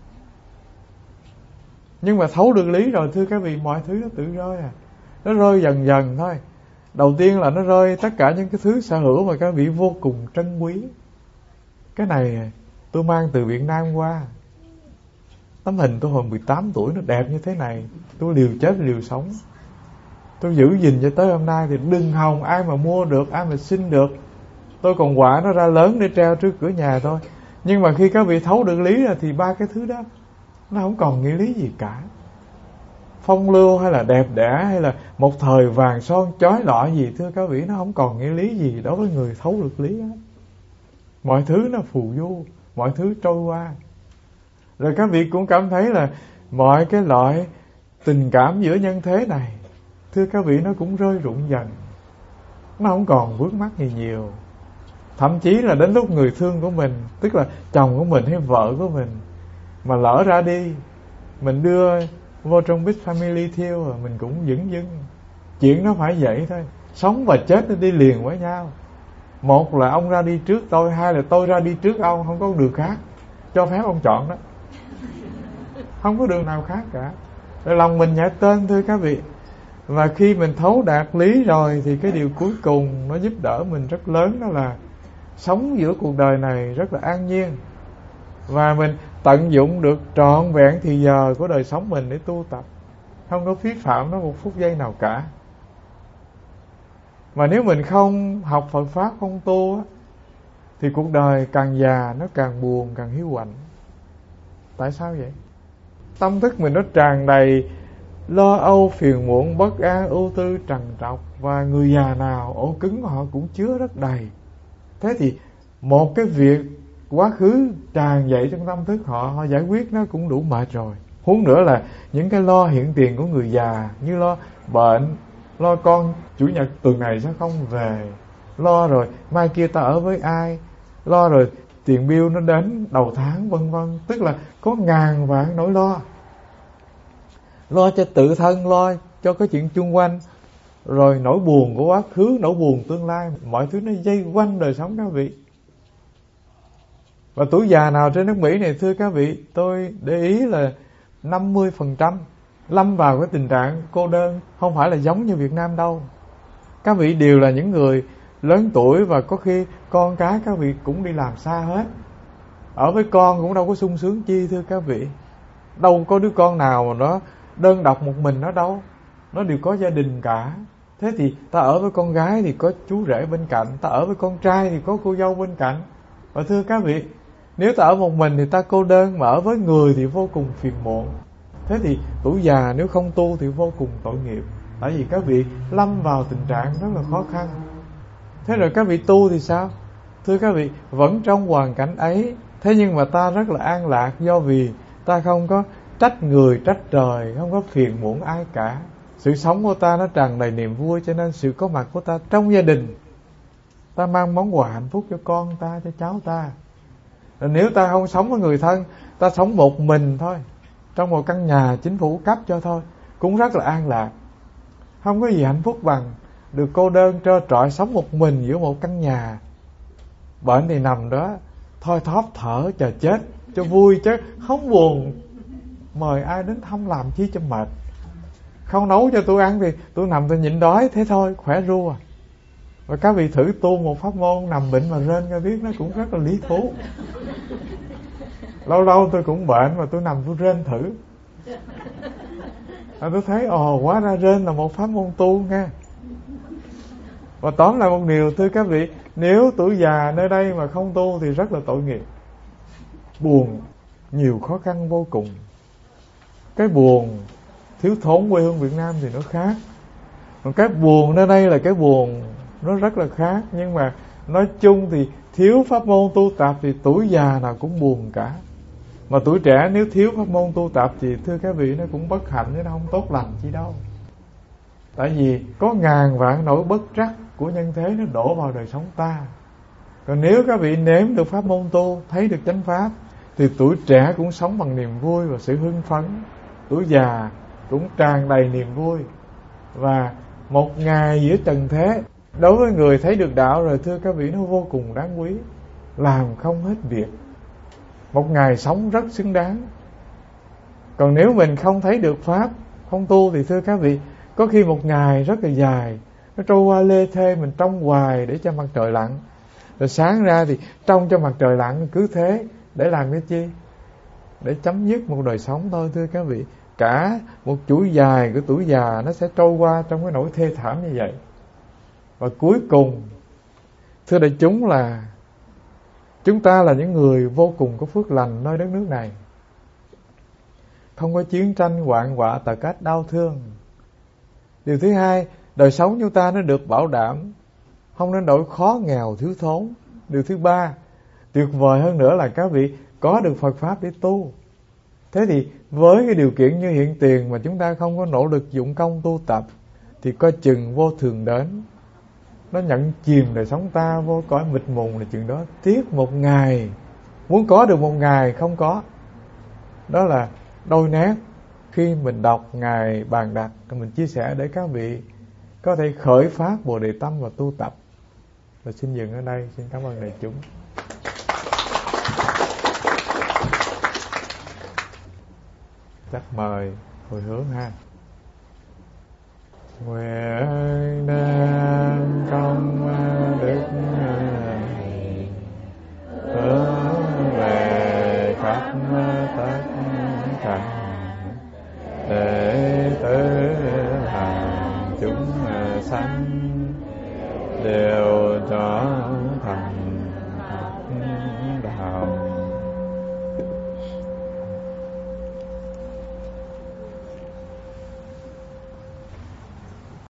Nhưng mà thấu được lý rồi thưa các vị, mọi thứ nó tự rơi à. Nó rơi dần dần thôi. Đầu tiên là nó rơi tất cả những cái thứ sở hữu mà các vị vô cùng trân quý. Cái này tôi mang từ Việt Nam qua. Tấm hình tôi hồi mười tám tuổi nó đẹp như thế này, tôi liều chết liều sống, tôi giữ gìn cho tới hôm nay. Thì đừng hòng ai mà mua được, ai mà xin được. Tôi còn quả nó ra lớn để treo trước cửa nhà thôi. Nhưng mà khi các vị thấu được lý rồi, thì ba cái thứ đó nó không còn nghĩa lý gì cả. Phong lưu hay là đẹp đẽ hay là một thời vàng son chói lọi gì, thưa các vị, nó không còn nghĩa lý gì đối với người thấu được lý đó. Mọi thứ nó phù du, mọi thứ trôi qua. Rồi các vị cũng cảm thấy là mọi cái loại tình cảm giữa nhân thế này, thưa các vị, nó cũng rơi rụng dần. Nó không còn vướng mắc gì nhiều. Thậm chí là đến lúc người thương của mình, tức là chồng của mình hay vợ của mình, mà lỡ ra đi, mình đưa vô trong big family thiêu rồi, mình cũng dững dưng. Chuyện nó phải vậy thôi. Sống và chết nó đi liền với nhau. Một là ông ra đi trước tôi, hai là tôi ra đi trước ông, không có đường khác. Cho phép ông chọn đó, không có đường nào khác cả. Rồi lòng mình nhảy tên thưa các vị. Và khi mình thấu đạt lý rồi, thì cái điều cuối cùng nó giúp đỡ mình rất lớn, đó là sống giữa cuộc đời này rất là an nhiên. Và mình tận dụng được trọn vẹn thì giờ của đời sống mình để tu tập, không có phí phạm nó một phút giây nào cả. Mà nếu mình không học Phật Pháp, không tu á, thì cuộc đời càng già nó càng buồn, càng hiu quạnh. Tại sao vậy? Tâm thức mình nó tràn đầy lo âu, phiền muộn, bất an, ưu tư, trằn trọc. Và người già nào ổ cứng của họ cũng chứa rất đầy. Thế thì một cái việc quá khứ tràn dậy trong tâm thức họ, họ giải quyết nó cũng đủ mệt rồi. Huống nữa là những cái lo hiện tiền của người già, như lo bệnh, lo con chủ nhật tuần này sẽ không về, lo rồi mai kia ta ở với ai, lo rồi tiền bill nó đến đầu tháng, vân vân. Tức là có ngàn vạn nỗi lo. Lo cho tự thân, lo cho cái chuyện chung quanh, rồi nỗi buồn của quá khứ, nỗi buồn tương lai, mọi thứ nó dây quanh đời sống các vị. Và tuổi già nào trên nước Mỹ này, thưa các vị, tôi để ý là năm mươi phần trăm lâm vào cái tình trạng cô đơn. Không phải là giống như Việt Nam đâu. Các vị đều là những người lớn tuổi, và có khi con cái các vị cũng đi làm xa hết. Ở với con cũng đâu có sung sướng chi, thưa các vị. Đâu có đứa con nào mà nó đơn độc một mình nó đâu. Nó đều có gia đình cả. Thế thì ta ở với con gái thì có chú rể bên cạnh, ta ở với con trai thì có cô dâu bên cạnh. Và thưa các vị, nếu ta ở một mình thì ta cô đơn, mà ở với người thì vô cùng phiền muộn. Thế thì tuổi già nếu không tu thì vô cùng tội nghiệp. Tại vì các vị lâm vào tình trạng rất là khó khăn. Thế rồi các vị tu thì sao? Thưa các vị, vẫn trong hoàn cảnh ấy, thế nhưng mà ta rất là an lạc, do vì ta không có trách người trách trời, không có phiền muộn ai cả. Sự sống của ta nó tràn đầy niềm vui, cho nên sự có mặt của ta trong gia đình, ta mang món quà hạnh phúc cho con ta, cho cháu ta. Rồi nếu ta không sống với người thân, ta sống một mình thôi, trong một căn nhà chính phủ cấp cho thôi, cũng rất là an lạc. Không có gì hạnh phúc bằng được cô đơn trơ trọi sống một mình giữa một căn nhà. Bệnh thì nằm đó thoi thóp thở chờ chết cho vui chứ không buồn. Mời ai đến thăm làm chi cho mệt. Không nấu cho tôi ăn thì tôi nằm tôi nhịn đói, thế thôi, khỏe ru à. Và các vị thử tu một pháp môn nằm bệnh mà rên cho biết, nó cũng rất là lý thú. Lâu lâu tôi cũng bệnh mà tôi nằm tôi rên thử. À, tôi thấy ồ hóa ra rên là một pháp môn tu nha. Và tóm lại một điều thưa các vị, nếu tuổi già nơi đây mà không tu thì rất là tội nghiệp, buồn, nhiều khó khăn vô cùng. Cái buồn thiếu thốn quê hương Việt Nam thì nó khác, còn cái buồn nơi đây là cái buồn nó rất là khác. Nhưng mà nói chung thì thiếu pháp môn tu tập thì tuổi già nào cũng buồn cả. Mà tuổi trẻ nếu thiếu pháp môn tu tập thì thưa các vị nó cũng bất hạnh chứ nó không tốt lành chi đâu. Tại vì có ngàn vạn nỗi bất trắc của nhân thế nó đổ vào đời sống ta. Còn nếu các vị nếm được pháp môn tu, thấy được chánh pháp, thì tuổi trẻ cũng sống bằng niềm vui và sự hưng phấn, tuổi già cũng tràn đầy niềm vui. Và một ngày giữa trần thế, đối với người thấy được đạo rồi thưa các vị, nó vô cùng đáng quý, làm không hết việc, một ngày sống rất xứng đáng. Còn nếu mình không thấy được pháp, không tu thì thưa các vị, có khi một ngày rất là dài, nó trôi qua lê thê, mình trông hoài để cho mặt trời lặn, rồi sáng ra thì trông cho mặt trời lặn, cứ thế để làm cái chi? Để chấm dứt một đời sống thôi thưa các vị. Cả một chuỗi dài của tuổi già nó sẽ trôi qua trong cái nỗi thê thảm như vậy. Và cuối cùng thưa đại chúng là chúng ta là những người vô cùng có phước lành nơi đất nước này, không có chiến tranh, hoạn họa, tà cách, đau thương. Điều thứ hai, đời sống chúng ta nó được bảo đảm, không đến nỗi khó nghèo thiếu thốn. Điều thứ ba, tuyệt vời hơn nữa là các vị có được Phật Pháp để tu. Thế thì với cái điều kiện như hiện tiền mà chúng ta không có nỗ lực dụng công tu tập thì coi chừng vô thường đến, nó nhận chìm đời sống ta vô cõi mịt mùng là chừng đó. Tiếc một ngày, muốn có được một ngày không có. Đó là đôi nét khi mình đọc Ngài Bàn Đặc, mình chia sẻ để các vị có thể khởi phát Bồ Đề tâm và tu tập. Và xin dừng ở đây, xin cảm ơn đại chúng. Chắc mời hồi hướng ha. Nguyện đem công đức này hướng về khắp tất cả đệ tử hàng chúng sanh đều trở thành